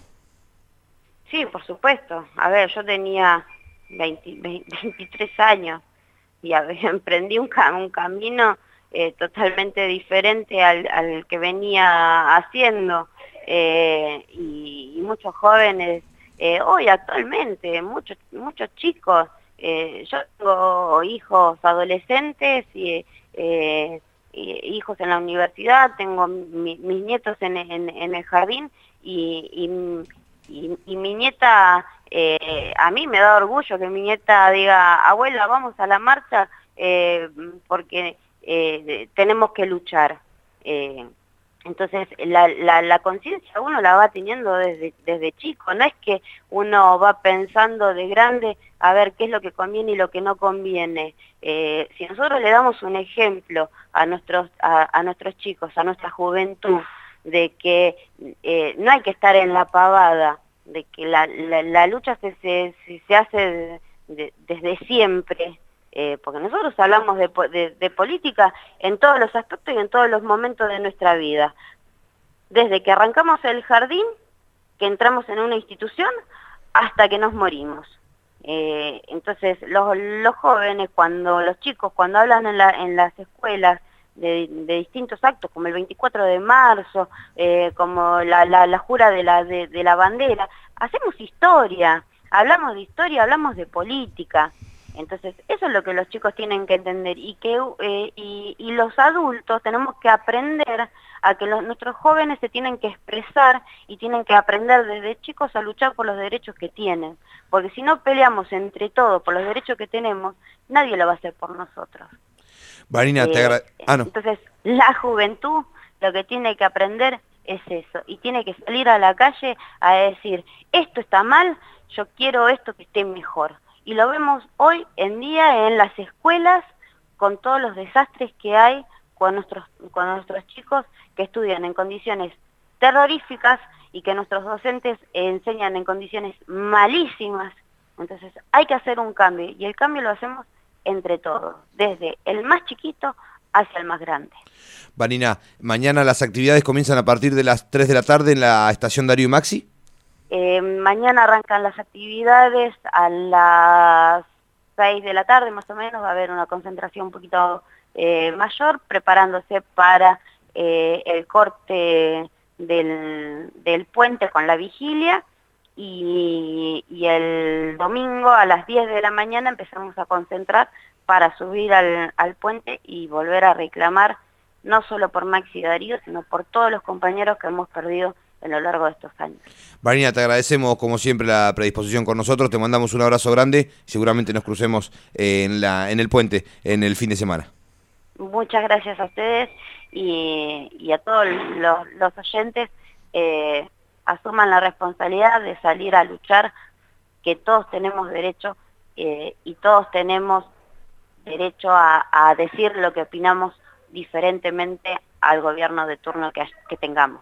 Sí, por supuesto. A ver, yo tenía veinte, veinte, veintitrés años. Y emprendí un, cam un camino eh, totalmente diferente al, al que venía haciendo, eh, y, y muchos jóvenes, eh, hoy actualmente, muchos muchos chicos, eh, yo tengo hijos adolescentes y eh, hijos en la universidad, tengo mi, mis nietos en, en, en el jardín, y, y, y, y mi nieta... Eh, a mí me da orgullo que mi nieta diga, abuela, vamos a la marcha eh, porque eh, tenemos que luchar. Eh, entonces, la, la, la conciencia uno la va teniendo desde, desde chico, no es que uno va pensando de grande a ver qué es lo que conviene y lo que no conviene. Eh, si nosotros le damos un ejemplo a nuestros, a, a nuestros chicos, a nuestra juventud, de que eh, no hay que estar en la pavada, de que la, la, la lucha se, se, se hace de, de, desde siempre, eh, porque nosotros hablamos de, de, de política en todos los aspectos y en todos los momentos de nuestra vida. Desde que arrancamos el jardín, que entramos en una institución, hasta que nos morimos. Eh, entonces, los, los jóvenes, cuando los chicos, cuando hablan en, la, en las escuelas, De, de distintos actos, como el veinticuatro de marzo, eh, como la, la, la jura de la, de, de la bandera, hacemos historia, hablamos de historia, hablamos de política. Entonces, eso es lo que los chicos tienen que entender, y que eh, y, y los adultos tenemos que aprender a que los, nuestros jóvenes se tienen que expresar y tienen que aprender desde chicos a luchar por los derechos que tienen, porque si no peleamos entre todos por los derechos que tenemos, nadie lo va a hacer por nosotros. Vanina, eh, te agradezco. Ah, no. Entonces, la juventud lo que tiene que aprender es eso, y tiene que salir a la calle a decir, esto está mal, yo quiero esto que esté mejor. Y lo vemos hoy en día en las escuelas, con todos los desastres que hay con nuestros, con nuestros chicos que estudian en condiciones terroríficas y que nuestros docentes enseñan en condiciones malísimas. Entonces, hay que hacer un cambio, y el cambio lo hacemos entre todos, desde el más chiquito hacia el más grande. Vanina, mañana las actividades comienzan a partir de las tres de la tarde en la estación Darío y Maxi. Eh, mañana arrancan las actividades a las seis de la tarde, más o menos, va a haber una concentración un poquito eh, mayor, preparándose para eh, el corte del, del puente con la vigilia, y, y el domingo a las diez de la mañana empezamos a concentrar para subir al, al puente y volver a reclamar, no solo por Maxi y Darío, sino por todos los compañeros que hemos perdido a lo largo de estos años. Vanina, te agradecemos como siempre la predisposición con nosotros, te mandamos un abrazo grande, seguramente nos crucemos en, la, en el puente en el fin de semana. Muchas gracias a ustedes y, y a todos los, los oyentes. Eh, asuman la responsabilidad de salir a luchar, que todos tenemos derecho eh, y todos tenemos derecho a, a decir lo que opinamos diferentemente al gobierno de turno que, que tengamos.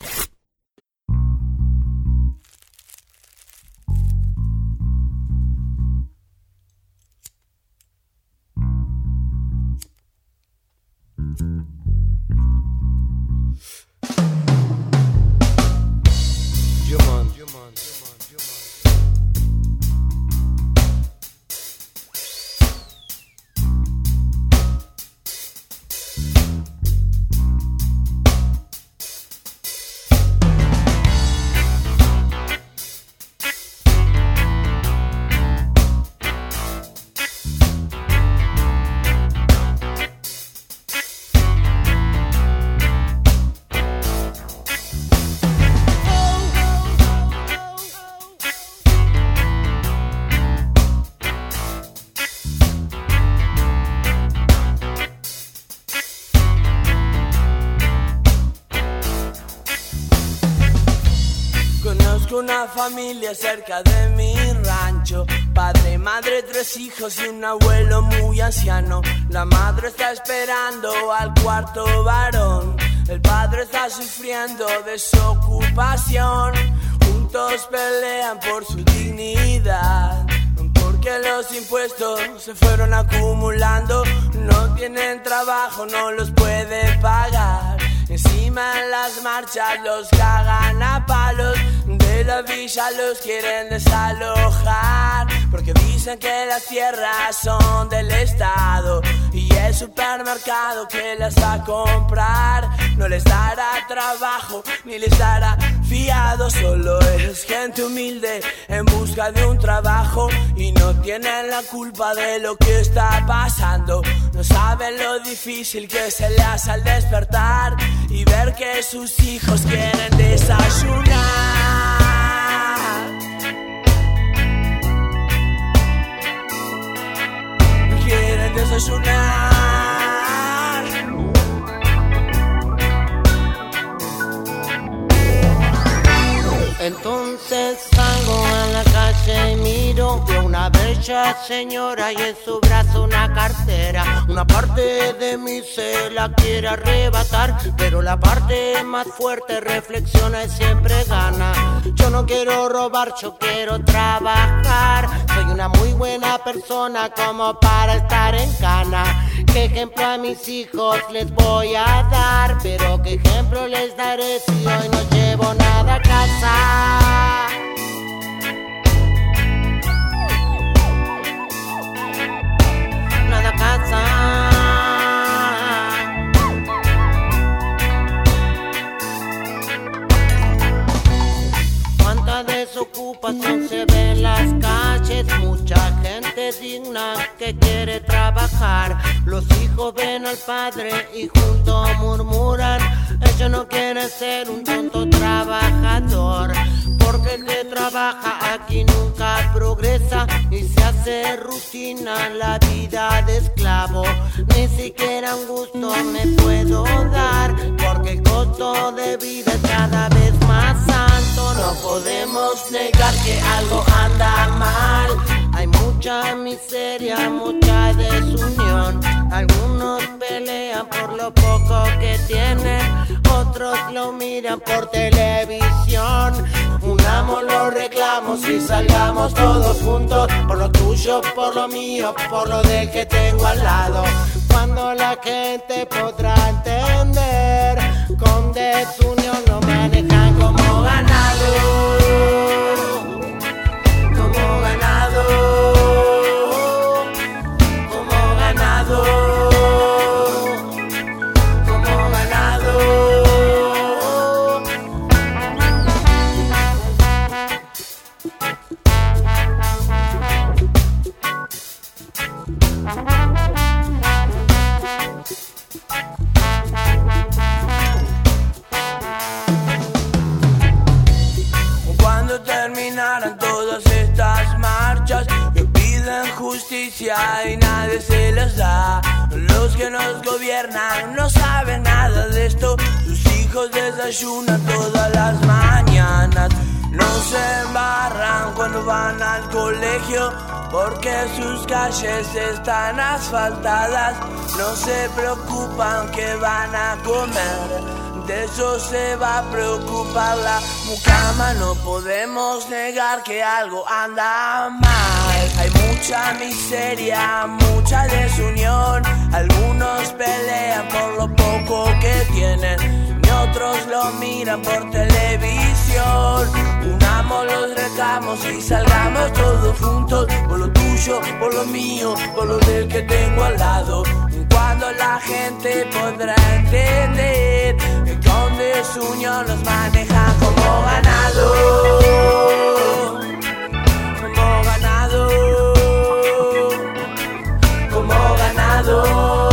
Una familia cerca de mi rancho, padre, madre, tres hijos y un abuelo muy anciano. La madre está esperando al cuarto varón, el padre está sufriendo desocupación. Juntos pelean por su dignidad, porque los impuestos se fueron acumulando. No tienen trabajo, no los pueden pagar. Encima en las marchas los cagan a palos. De la villa los quieren desalojar, porque dicen que las tierras son del Estado y el supermercado que las va a comprar no les dará trabajo ni les dará fiado. Solo es gente humilde en busca de un trabajo y no tienen la culpa de lo que está pasando. No saben lo difícil que se le hace al despertar y ver que sus hijos quieren desayunar. Quieren desayunar. Entonces salgo a la calle y miro a una bella señora y en su brazo una cartera. Una parte de mí se la quiere arrebatar, pero la parte más fuerte reflexiona y siempre gana. Yo no quiero robar, yo quiero trabajar. Soy una muy buena persona como para estar en cana. ¿Qué ejemplo a mis hijos les voy a dar? Pero ¿qué ejemplo les daré si hoy no llevo nada a casa? Nada a casa. Cuánta desocupación se ve en las calles, mucha gente digna que quiere trabajar. Los hijos ven al padre y juntos murmuran, ellos no quieren ser un tonto trabajador, porque el que trabaja aquí nunca progresa y se hace rutina la vida de esclavo. Ni siquiera un gusto me puedo dar, porque el costo de vida es cada vez más alto. No podemos negar que algo anda mal. Hay mucha miseria, mucha desunión. Algunos pelean por lo poco que tienen, otros lo miran por televisión. Unamos los reclamos y salgamos todos juntos, por lo tuyo, por lo mío, por lo del que tengo al lado. Cuando la gente podrá entender, con desunión lo manejan como ganado, como ganado, como ganado. cabeza. Los que nos gobiernan no saben nada de esto. Sus hijos desayunan todas las mañanas. No se embarran cuando van al colegio porque sus calles están asfaltadas. No se preocupan que van a comer, de eso se va a preocupar la mucama. No podemos negar que algo anda mal. Hay mucha miseria, mucha desunión. Algunos pelean por lo poco que tienen y otros lo miran por televisión. Unamos los reclamos y salgamos todos juntos, por lo tuyo, por lo mío, por lo del que tengo al lado. Cuando la gente podrá entender que con desunión nos manejan como ganado, como ganado, como ganado.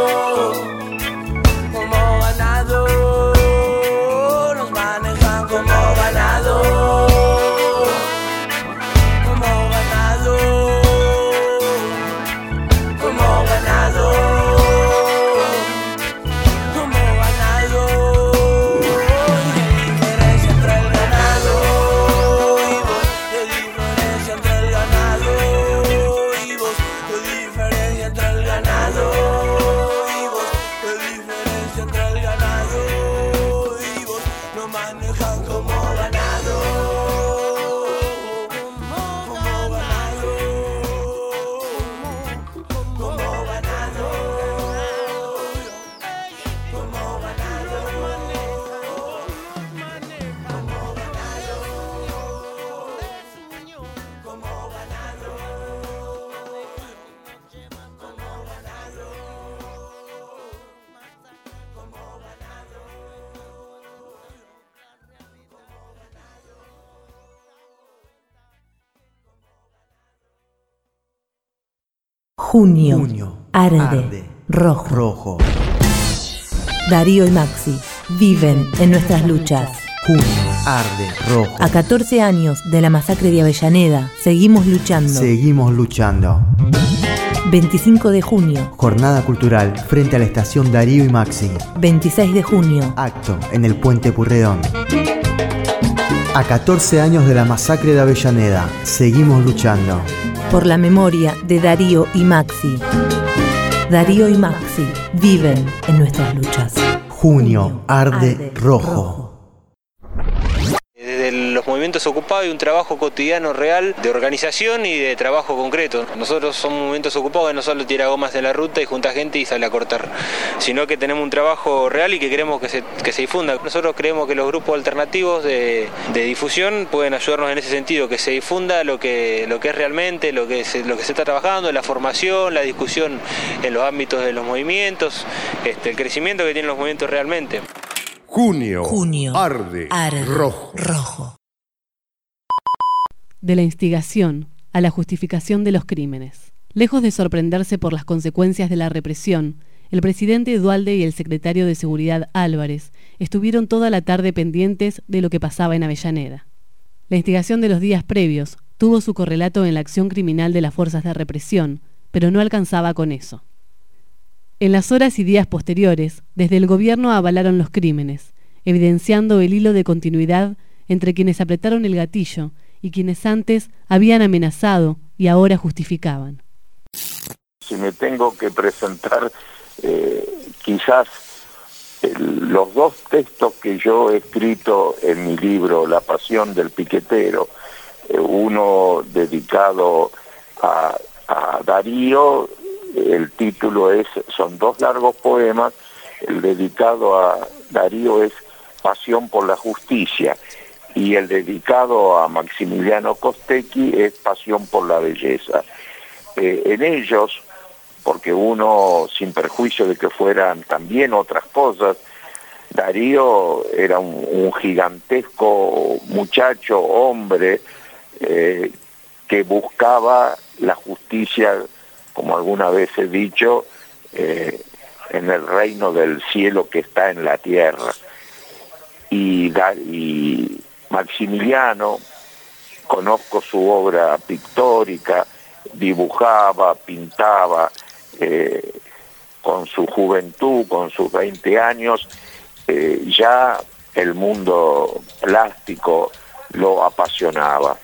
Junio, Junio, arde, arde, rojo. rojo. Darío y Maxi viven en nuestras luchas. Junio, arde, rojo. A catorce años de la masacre de Avellaneda, seguimos luchando. Seguimos luchando. veinticinco de junio. Jornada cultural frente a la estación Darío y Maxi. veintiséis de junio. Acto en el Puente Purredón. A catorce años de la masacre de Avellaneda, seguimos luchando. Por la memoria de Darío y Maxi. Darío y Maxi viven en nuestras luchas. Junio, arde, arde rojo. rojo. Desde los movimientos ocupados hay un trabajo cotidiano real de organización y de trabajo concreto. Nosotros somos movimientos ocupados que no solo tira gomas en la ruta y junta gente y sale a cortar, sino que tenemos un trabajo real y que queremos que se, que se difunda. Nosotros creemos que los grupos alternativos de, de difusión pueden ayudarnos en ese sentido, que se difunda lo que, lo que es realmente, lo que, se, lo que se está trabajando, la formación, la discusión en los ámbitos de los movimientos, este, el crecimiento que tienen los movimientos realmente. Junio, Junio, arde, arde rojo. rojo. De la instigación a la justificación de los crímenes. Lejos de sorprenderse por las consecuencias de la represión, el presidente Duhalde y el secretario de Seguridad Álvarez estuvieron toda la tarde pendientes de lo que pasaba en Avellaneda. La instigación de los días previos tuvo su correlato en la acción criminal de las fuerzas de represión, pero no alcanzaba con eso. En las horas y días posteriores, desde el gobierno avalaron los crímenes, evidenciando el hilo de continuidad entre quienes apretaron el gatillo y quienes antes habían amenazado y ahora justificaban. Si me tengo que presentar, eh, quizás el, los dos textos que yo he escrito en mi libro La Pasión del Piquetero, eh, uno dedicado a, a Darío, el título es, son dos largos poemas, el dedicado a Darío es Pasión por la Justicia, y el dedicado a Maximiliano Costecchi es Pasión por la Belleza. Eh, en ellos, porque uno, sin perjuicio de que fueran también otras cosas, Darío era un, un gigantesco muchacho, hombre, eh, que buscaba la justicia, como alguna vez he dicho, eh, en el reino del cielo que está en la tierra. Y, y Maximiliano, conozco su obra pictórica, dibujaba, pintaba, eh, con su juventud, con sus veinte años, eh, ya el mundo plástico lo apasionaba.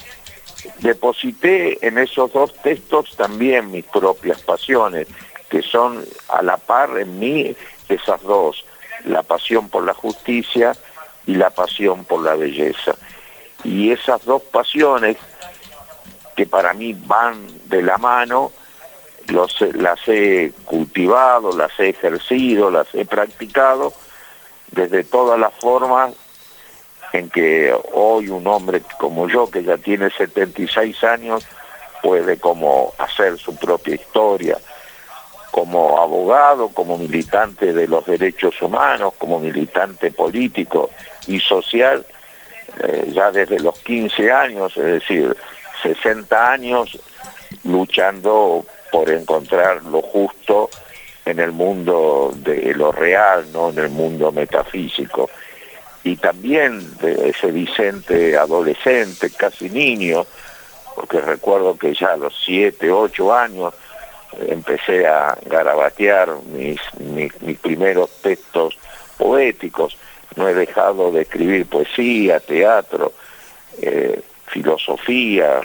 Deposité en esos dos textos también mis propias pasiones, que son a la par en mí esas dos, la pasión por la justicia y la pasión por la belleza. Y esas dos pasiones, que para mí van de la mano, los, las he cultivado, las he ejercido, las he practicado desde todas las formas en que hoy un hombre como yo, que ya tiene setenta y seis años, puede como hacer su propia historia, como abogado, como militante de los derechos humanos, como militante político y social, eh, ya desde los quince años, es decir, sesenta años, luchando por encontrar lo justo en el mundo de lo real, no en el mundo metafísico. Y también de ese Vicente adolescente, casi niño, porque recuerdo que ya a los siete, ocho años empecé a garabatear mis, mis, mis primeros textos poéticos. No he dejado de escribir poesía, teatro, eh, filosofía,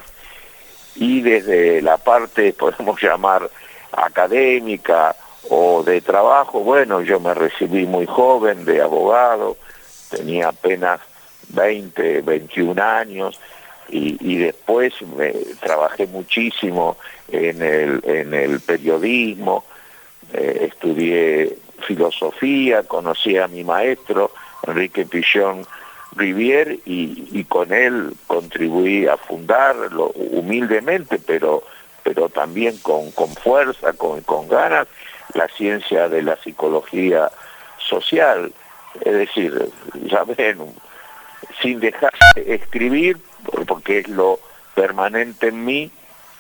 y desde la parte, podemos llamar, académica o de trabajo, bueno, yo me recibí muy joven de abogado, tenía apenas veinte, veintiún años, y, y después me, trabajé muchísimo en el, en el periodismo, eh, estudié filosofía, conocí a mi maestro, Enrique Pichón Rivière, y, y con él contribuí a fundarlo humildemente, pero, pero también con, con fuerza, con, con ganas, la ciencia de la psicología social. Es decir, ya ven, sin dejar de escribir, porque es lo permanente en mí,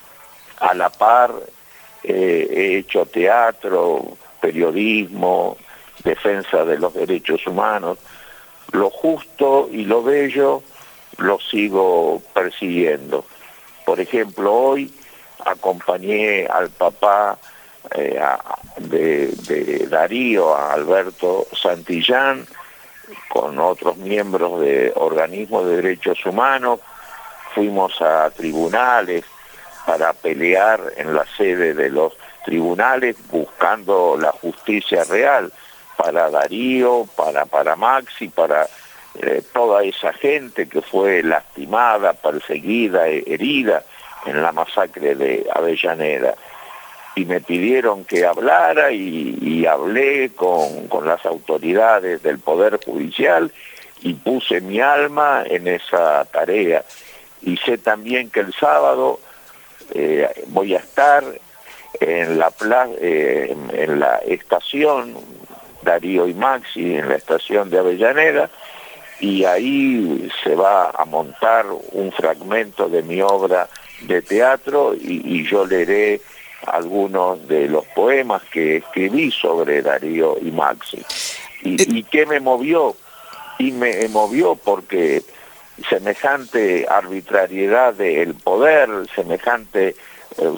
a la par eh, he hecho teatro, periodismo, defensa de los derechos humanos. Lo justo y lo bello lo sigo persiguiendo. Por ejemplo, hoy acompañé al papá eh, a, de, de Darío, a Alberto Santillán, con otros miembros de organismos de derechos humanos. Fuimos a tribunales para pelear en la sede de los tribunales buscando la justicia real para Darío, para, para Maxi, para eh, toda esa gente que fue lastimada, perseguida, herida en la masacre de Avellaneda. Y me pidieron que hablara y, y hablé con, con las autoridades del Poder Judicial y puse mi alma en esa tarea. Y sé también que el sábado eh, voy a estar en la, pla eh, en la estación Darío y Maxi, en la estación de Avellaneda, y ahí se va a montar un fragmento de mi obra de teatro y, y yo leeré algunos de los poemas que escribí sobre Darío y Maxi. ¿Y, y qué me movió? Y me movió porque semejante arbitrariedad del poder, semejante eh,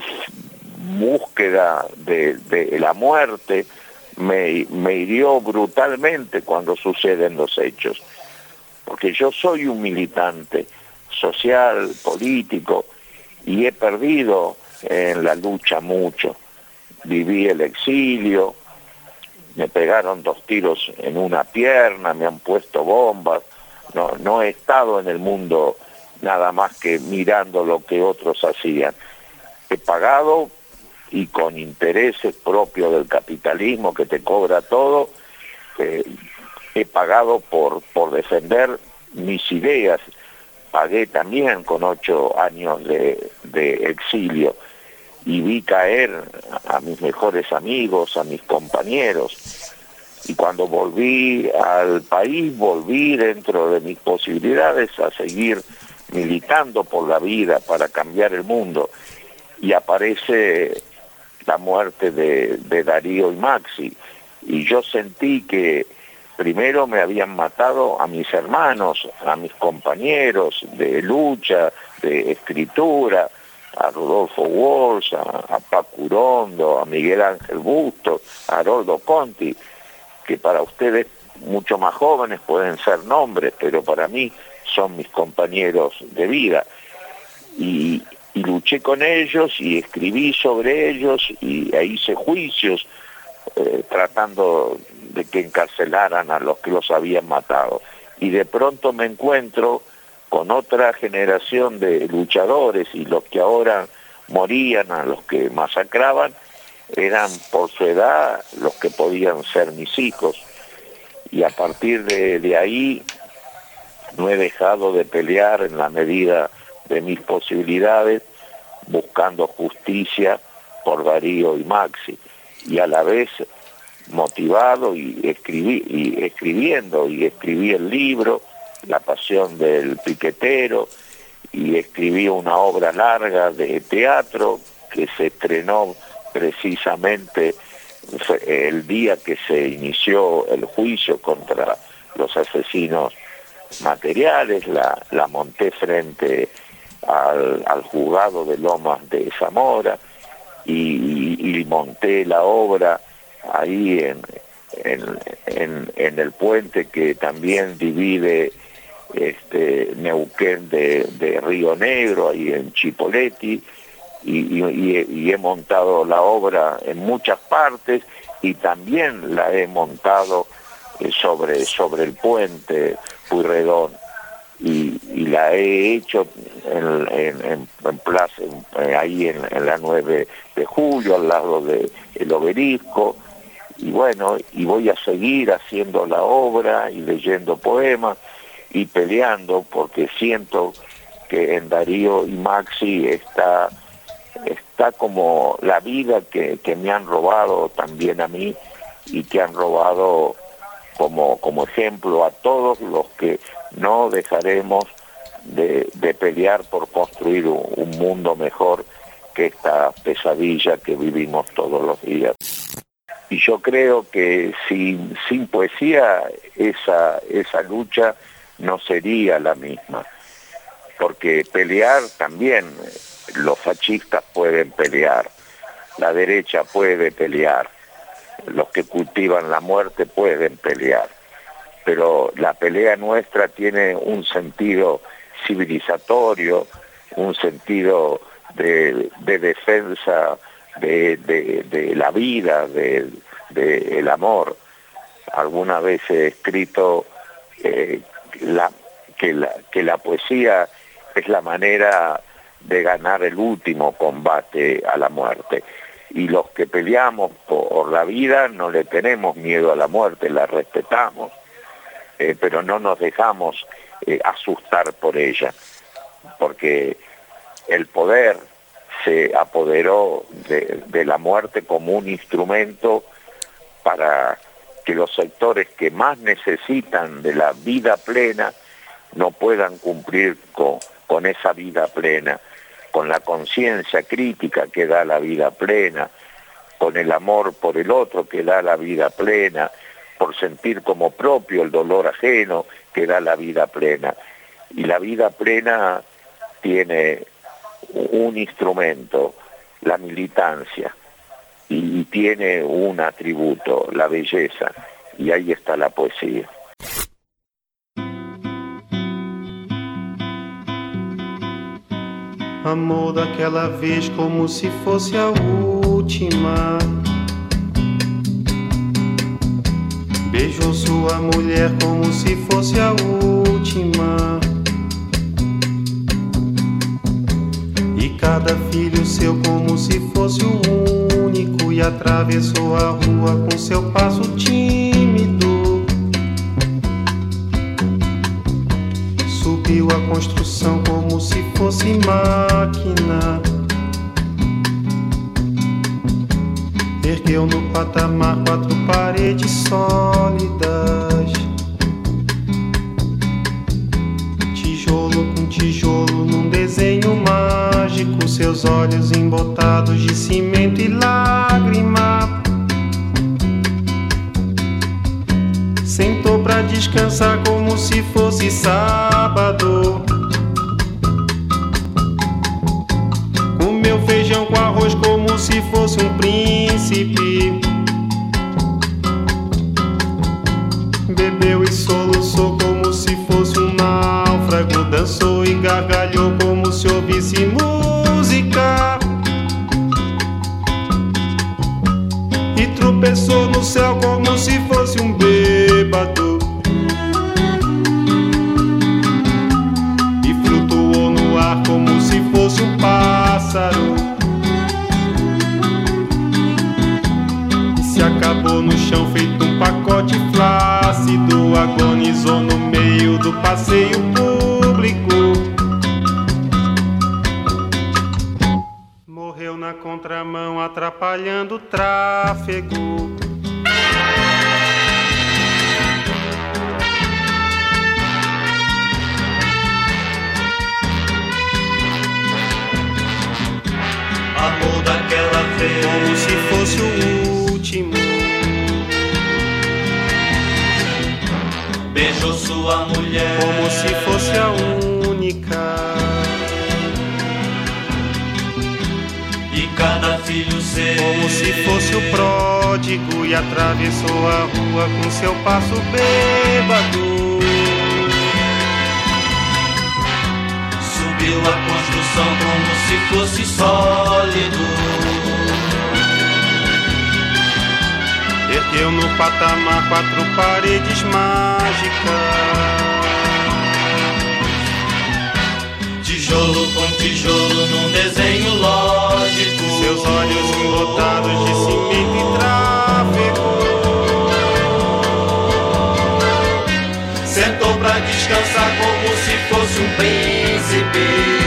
búsqueda de, de la muerte, me, me hirió brutalmente cuando suceden los hechos. Porque yo soy un militante social, político, y he perdido en la lucha mucho. Viví el exilio, me pegaron dos tiros en una pierna, me han puesto bombas, no, no he estado en el mundo nada más que mirando lo que otros hacían. He pagado, y con intereses propios del capitalismo que te cobra todo, eh, he pagado por, por defender mis ideas. Pagué también con ocho años de, de exilio y vi caer a mis mejores amigos, a mis compañeros. Y cuando volví al país, volví dentro de mis posibilidades a seguir militando por la vida, para cambiar el mundo. Y aparece la muerte de, de Darío y Maxi. Y yo sentí que primero me habían matado a mis hermanos, a mis compañeros de lucha, de escritura, a Rodolfo Walsh, a, a Paco Urondo, a Miguel Ángel Bustos, a Haroldo Conti, que para ustedes mucho más jóvenes pueden ser nombres, pero para mí son mis compañeros de vida. Y, y luché con ellos y escribí sobre ellos y e hice juicios eh, tratando de que encarcelaran a los que los habían matado. Y de pronto me encuentro con otra generación de luchadores, y los que ahora morían, a los que masacraban, eran por su edad los que podían ser mis hijos. Y a partir de, de ahí no he dejado de pelear en la medida de mis posibilidades, buscando justicia por Darío y Maxi, y a la vez motivado y, escribí, y escribiendo, y escribí el libro La pasión del piquetero, y escribí una obra larga de teatro que se estrenó precisamente el día que se inició el juicio contra los asesinos materiales. La, la monté frente al, al juzgado de Lomas de Zamora, y, y, y monté la obra ahí en, en, en, en el puente que también divide este, Neuquén de, de Río Negro, ahí en Chipoleti, y, y, y he montado la obra en muchas partes, y también la he montado eh, sobre, sobre el puente Pueyrredón, y, y la he hecho en, en, en, en plaza, en, ahí en, en la nueve de julio, al lado del obelisco. Y bueno, y voy a seguir haciendo la obra y leyendo poemas y peleando, porque siento que en Darío y Maxi está, está como la vida que, que me han robado también a mí, y que han robado como, como ejemplo a todos los que no dejaremos de, de pelear por construir un, un mundo mejor que esta pesadilla que vivimos todos los días. Y yo creo que sin, sin poesía esa, esa lucha no sería la misma, porque pelear también, los fascistas pueden pelear, la derecha puede pelear, los que cultivan la muerte pueden pelear, pero la pelea nuestra tiene un sentido civilizatorio, un sentido de, de defensa de, de, de la vida, de, de el amor. Alguna vez he escrito eh, la, que, la, que la poesía es la manera de ganar el último combate a la muerte. Y los que peleamos por la vida no le tenemos miedo a la muerte, la respetamos, eh, pero no nos dejamos eh, asustar por ella, porque el poder se apoderó de, de la muerte como un instrumento para que los sectores que más necesitan de la vida plena no puedan cumplir con, con esa vida plena, con la conciencia crítica que da la vida plena, con el amor por el otro que da la vida plena, por sentir como propio el dolor ajeno que da la vida plena. Y la vida plena tiene un instrumento, la militancia, y tiene un atributo, la belleza, y ahí está la poesía. Amor daquela vez como se fosse a última. Beijou sua mulher como se fosse a última. E cada filho seu como se fosse o único. E atravessou a rua com seu passo tímido. Subiu a construção como se fosse máquina. Ergueu no patamar quatro paredes sólidas. Tijolo com tijolo num desenho mágico. Seus olhos embotados de cimento e lágrima. Sentou pra descansar como se fosse sábado. Com príncipe. Bebeu e soluçou como se fosse um náufrago. Dançou e gargalhou como se ouvisse música. E tropeçou no céu como se fosse um bêbado. E flutuou no ar como se fosse um pássaro. E se acabou no chão feito um pacote flácido. Agonizou no meio do passeio público. Morreu na contramão atrapalhando o tráfego. Amor daquela vez, como se fosse o último. Beijou sua mulher, como se fosse a única. E cada filho seu, como se fosse o pródigo. E atravessou a rua com seu passo bêbado. Subiu a construção como se fosse sólido. Ergueu no patamar quatro paredes mágicas. Tijolo com tijolo num desenho lógico. Seus olhos embotados de cimento e tráfego. Sentou pra descansar como se fosse um príncipe.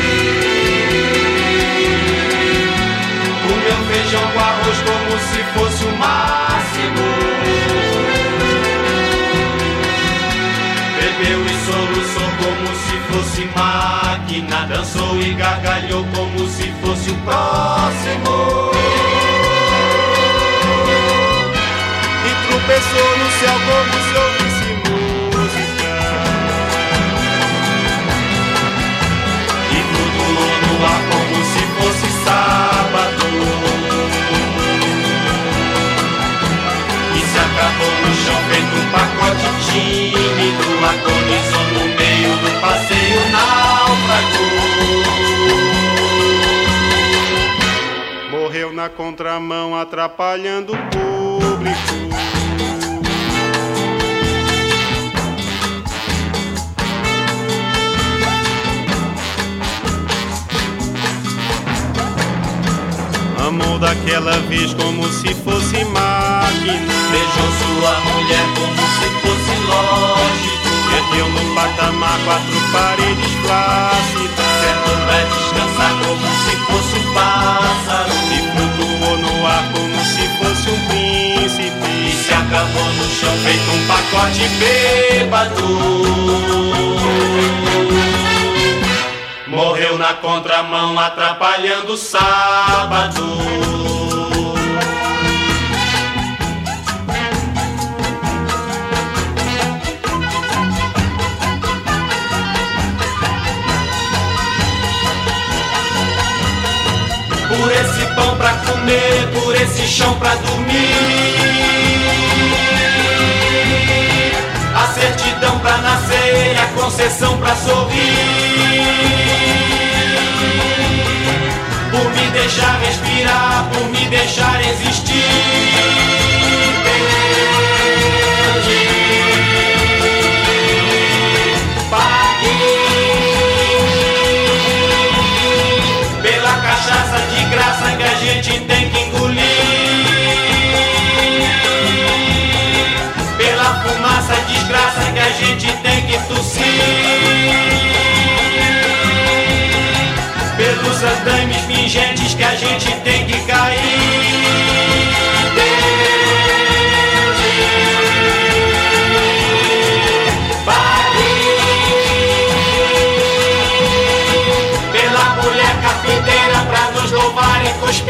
Comeu feijão com arroz como se fosse o máximo. Bebeu e soluçou como se fosse máquina. Dançou e gargalhou como se fosse o próximo. E tropeçou no céu como se ouvisse música. E flutuou no ar como se fosse sábado. E se acabou no chão feito um pacote tímido. Agonizou no meio do passeio náufrago. Morreu na contramão atrapalhando o público. Amou daquela vez como se fosse máquina. Beijou sua mulher como se fosse lógico. Ergueu no patamar quatro paredes flácidas. Sentou pra descansar como se fosse um pássaro. E flutuou no ar como se fosse um príncipe. E se acabou no chão feito um pacote bêbado. Morreu na contramão atrapalhando o sábado. Por esse pão pra comer, por esse chão pra dormir. A certidão pra nascer e a concessão pra sorrir. Por me deixar respirar, por me deixar existir. Pela cachaça de graça que a gente tem que engolir. Pela fumaça desgraça que a gente tem que tossir. Pelos andames pingentes que a gente tem que cair. Pela mulher carpinteira pra nos louvar e cuspir.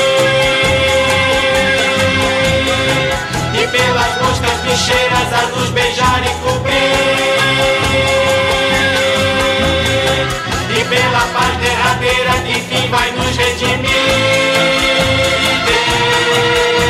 E pelas moscas bicheiras a nos beijar e cobrir. E pela paz derradeira que fim vai nos redimir.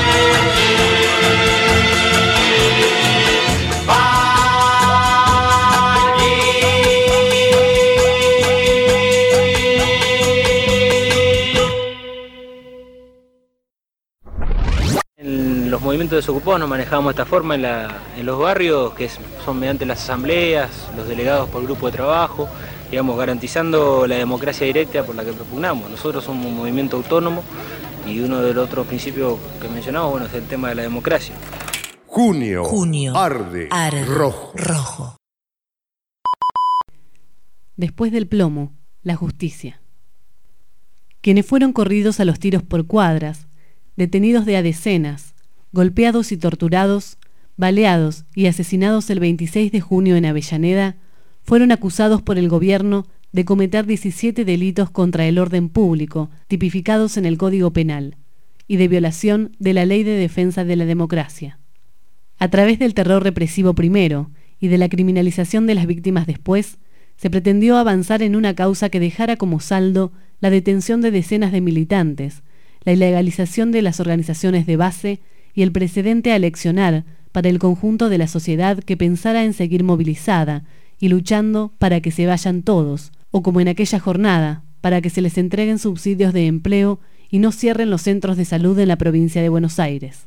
movimiento de desocupados nos manejábamos de esta forma en, la, en los barrios, que es, son mediante las asambleas, los delegados por grupo de trabajo, digamos, garantizando la democracia directa por la que propugnamos. Nosotros somos un movimiento autónomo y uno de los otros principios que mencionamos, bueno, es el tema de la democracia. Junio, Junio. Arde, Arde. Rojo. Rojo. Después del plomo, la justicia. Quienes fueron corridos a los tiros por cuadras, detenidos de a decenas, golpeados y torturados, baleados y asesinados el veintiséis de junio en Avellaneda, fueron acusados por el gobierno de cometer diecisiete delitos contra el orden público, tipificados en el Código Penal, y de violación de la Ley de Defensa de la Democracia. A través del terror represivo primero y de la criminalización de las víctimas después, se pretendió avanzar en una causa que dejara como saldo la detención de decenas de militantes, la ilegalización de las organizaciones de base y el precedente a eleccionar para el conjunto de la sociedad que pensara en seguir movilizada y luchando para que se vayan todos, o como en aquella jornada, para que se les entreguen subsidios de empleo y no cierren los centros de salud en la provincia de Buenos Aires.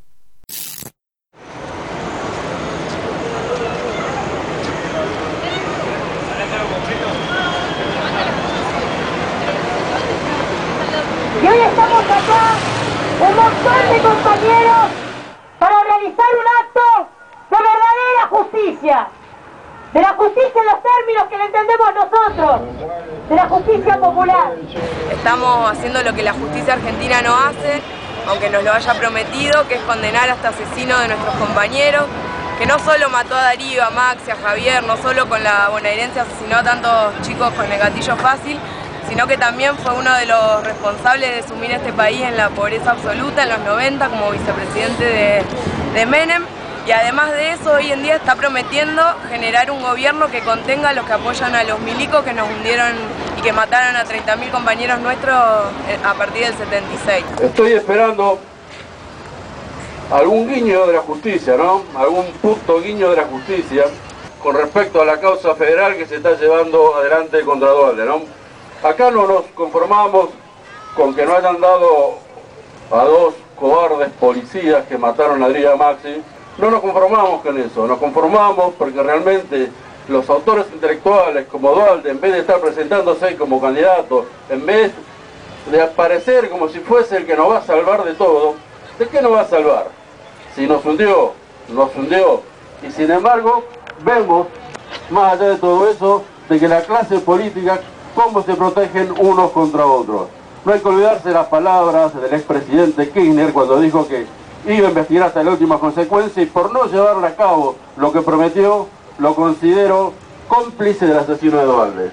Y hoy estamos acá, un montón de compañeros, para realizar un acto de verdadera justicia. De la justicia en los términos que la entendemos nosotros, de la justicia popular. Estamos haciendo lo que la justicia argentina no hace, aunque nos lo haya prometido, que es condenar a este asesino de nuestros compañeros, que no solo mató a Darío, a Maxi, a Javier, no solo con la bonaerense asesinó a tantos chicos con el gatillo fácil, sino que también fue uno de los responsables de sumir a este país en la pobreza absoluta en los noventa como vicepresidente de, de Menem. Y además de eso, hoy en día está prometiendo generar un gobierno que contenga a los que apoyan a los milicos que nos hundieron y que mataron a treinta mil compañeros nuestros a partir del setenta y seis. Estoy esperando algún guiño de la justicia, ¿no? Algún punto guiño de la justicia con respecto a la causa federal que se está llevando adelante contra Duhalde, ¿no? Acá no nos conformamos con que no hayan dado a dos cobardes policías que mataron a Adrián Maxi. No nos conformamos con eso, nos conformamos porque realmente los autores intelectuales como Duhalde, en vez de estar presentándose como candidato, en vez de aparecer como si fuese el que nos va a salvar de todo, ¿de qué nos va a salvar? Si nos hundió, nos hundió. Y sin embargo, vemos, más allá de todo eso, de que la clase política, cómo se protegen unos contra otros. No hay que olvidarse las palabras del expresidente Kirchner cuando dijo que iba a investigar hasta la última consecuencia y por no llevar a cabo lo que prometió, lo considero cómplice del asesino de Duhalde.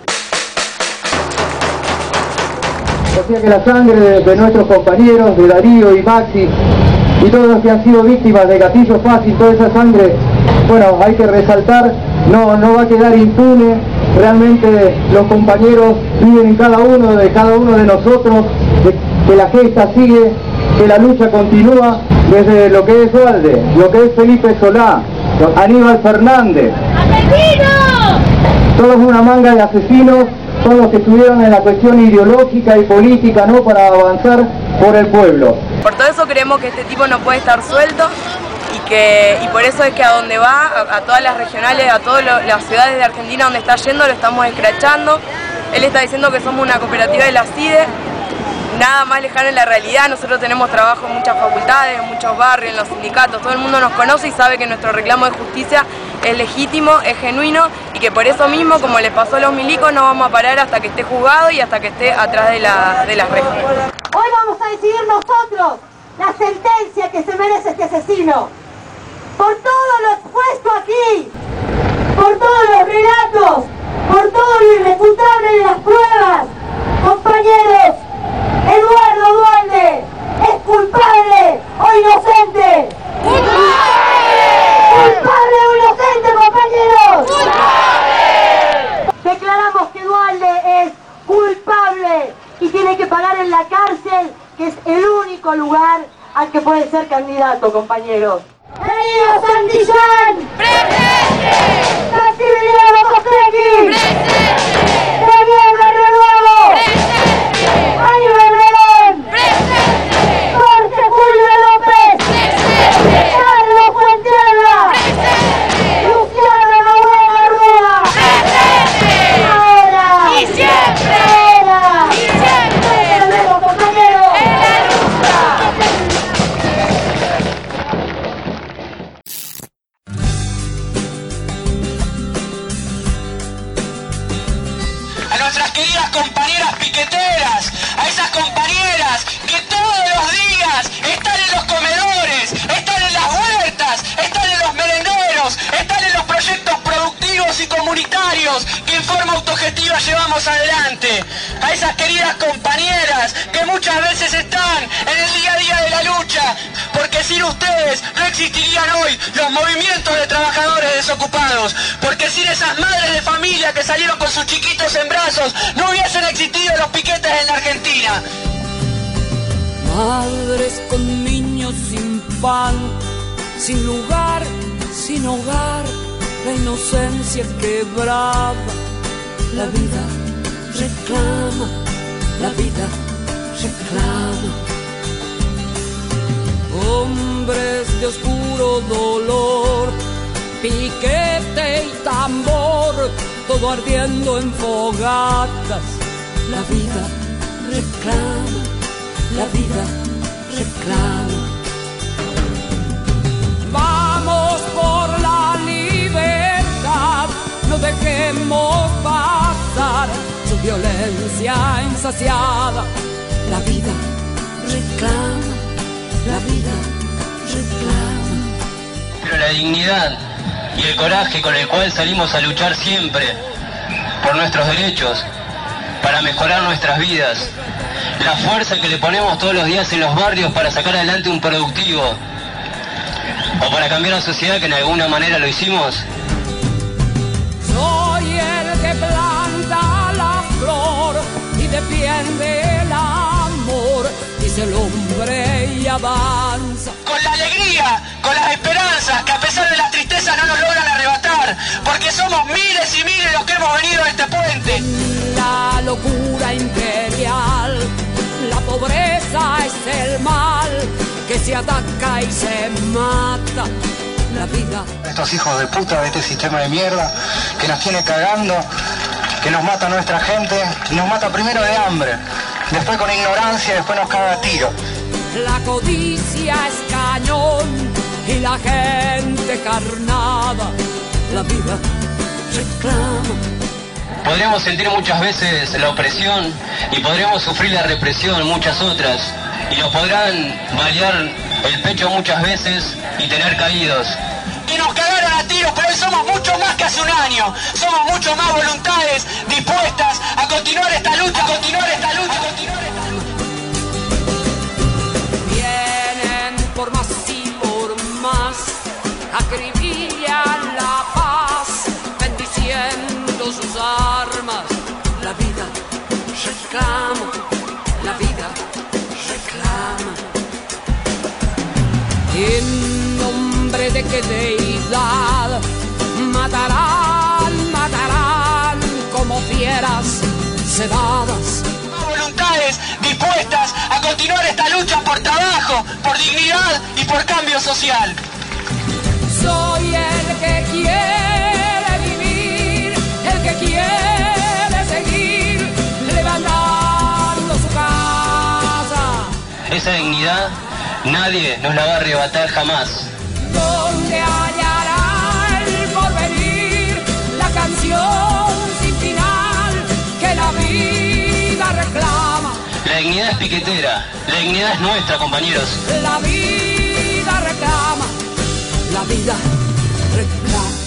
Decía que la sangre de, de nuestros compañeros, de Darío y Maxi, y todos los que han sido víctimas de gatillo fácil, toda esa sangre, bueno, hay que resaltar, no, no va a quedar impune. Realmente los compañeros viven en cada uno de cada uno de nosotros, de, que la gesta sigue, que la lucha continúa desde lo que es Duhalde, lo que es Felipe Solá, Aníbal Fernández. ¡Asesinos! Todos una manga de asesinos, todos los que estuvieron en la cuestión ideológica y política, ¿no?, para avanzar por el pueblo. Por todo eso creemos que este tipo no puede estar suelto y que y por eso es que a donde va, a, a todas las regionales, a todas lo, las ciudades de Argentina donde está yendo, lo estamos escrachando. Él está diciendo que somos una cooperativa de la CIDE. Nada más lejano en la realidad. Nosotros tenemos trabajo en muchas facultades, en muchos barrios, en los sindicatos. Todo el mundo nos conoce y sabe que nuestro reclamo de justicia es legítimo, es genuino y que por eso mismo, como les pasó a los milicos, no vamos a parar hasta que esté juzgado y hasta que esté atrás de, la, de las rejas. Hoy vamos a decidir nosotros la sentencia que se merece este asesino. Por todo lo expuesto aquí, por todos los relatos, por todo lo irrefutable de las pruebas, compañeros, Eduardo Duhalde es culpable o inocente. ¡Culpable! ¡Culpable o inocente, compañeros! ¡Culpable! Declaramos que Duhalde es culpable y tiene que pagar en la cárcel, que es el único lugar al que puede ser candidato, compañeros. ¡Darío Santillán! ¡Presente! ¡Maximiliano Costecchi! ¡Presente! ¡Daniel Barrio Nuevo! ¡Presente! ¡Aníbal Verón! ¡Presente! ¡Jorge Julio López! ¡Presente! queridas compañeras piqueteras, a esas compañeras que todos los días están en los comedores, están en las huertas, están en los merenderos, están en los proyectos productivos y comunitarios que en forma autogestiva llevamos adelante, a esas queridas compañeras que muchas veces están en el día a día de la lucha, porque sin ustedes no existirían hoy los movimientos de trabajadores desocupados, porque sin esas madres de familia que salieron con sus chiquitos en brazos no hubiesen existido los piquetes en la Argentina. Madres con niños sin pan, sin lugar, sin hogar, la inocencia quebrada, la vida reclama, la vida reclama. Hombres de oscuro dolor, piquete y tambor, todo ardiendo en fogatas, la vida reclama, la vida reclama. Vamos por la libertad, no dejemos pasar su violencia insaciada, la vida reclama, la vida reclama. Pero la dignidad y el coraje con el cual salimos a luchar siempre por nuestros derechos, para mejorar nuestras vidas, la fuerza que le ponemos todos los días en los barrios para sacar adelante un productivo, o para cambiar la sociedad que en alguna manera lo hicimos. Soy el que planta la flor y defiende el amor, dice el hombre y avanza. Con la alegría, con las esperanzas que a pesar de las tristezas no nos logran arrebatar, porque somos miles y miles los que hemos venido a este puente. La locura imperial, la pobreza es el mal que se ataca y se mata, la vida. Estos hijos de puta de este sistema de mierda que nos tiene cagando, que nos mata a nuestra gente, y nos mata primero de hambre, después con ignorancia y después nos caga a tiro. La codicia es cañón y la gente carnada, la vida reclama. Podremos sentir muchas veces la opresión y podremos sufrir la represión muchas otras, y nos podrán balear el pecho muchas veces y tener caídos. Que nos cagaron a tiros, pero hoy somos mucho más que hace un año. Somos mucho más voluntades dispuestas a continuar esta lucha, a continuar esta lucha, a continuar esta lucha. Vienen por más y por más, acribillan la paz, bendiciendo sus armas. La vida reclama, la vida reclama. En nombre de qué deidad matarán, matarán como fieras sedadas. Voluntades dispuestas a continuar esta lucha por trabajo, por dignidad y por cambio social. Soy el que quiere vivir, el que quiere seguir levantando su casa. Esa dignidad nadie nos la va a arrebatar jamás. Donde hallará el porvenir, la canción sin final que la vida reclama. La dignidad es piquetera, la dignidad es nuestra, compañeros. La vida reclama, la vida reclama.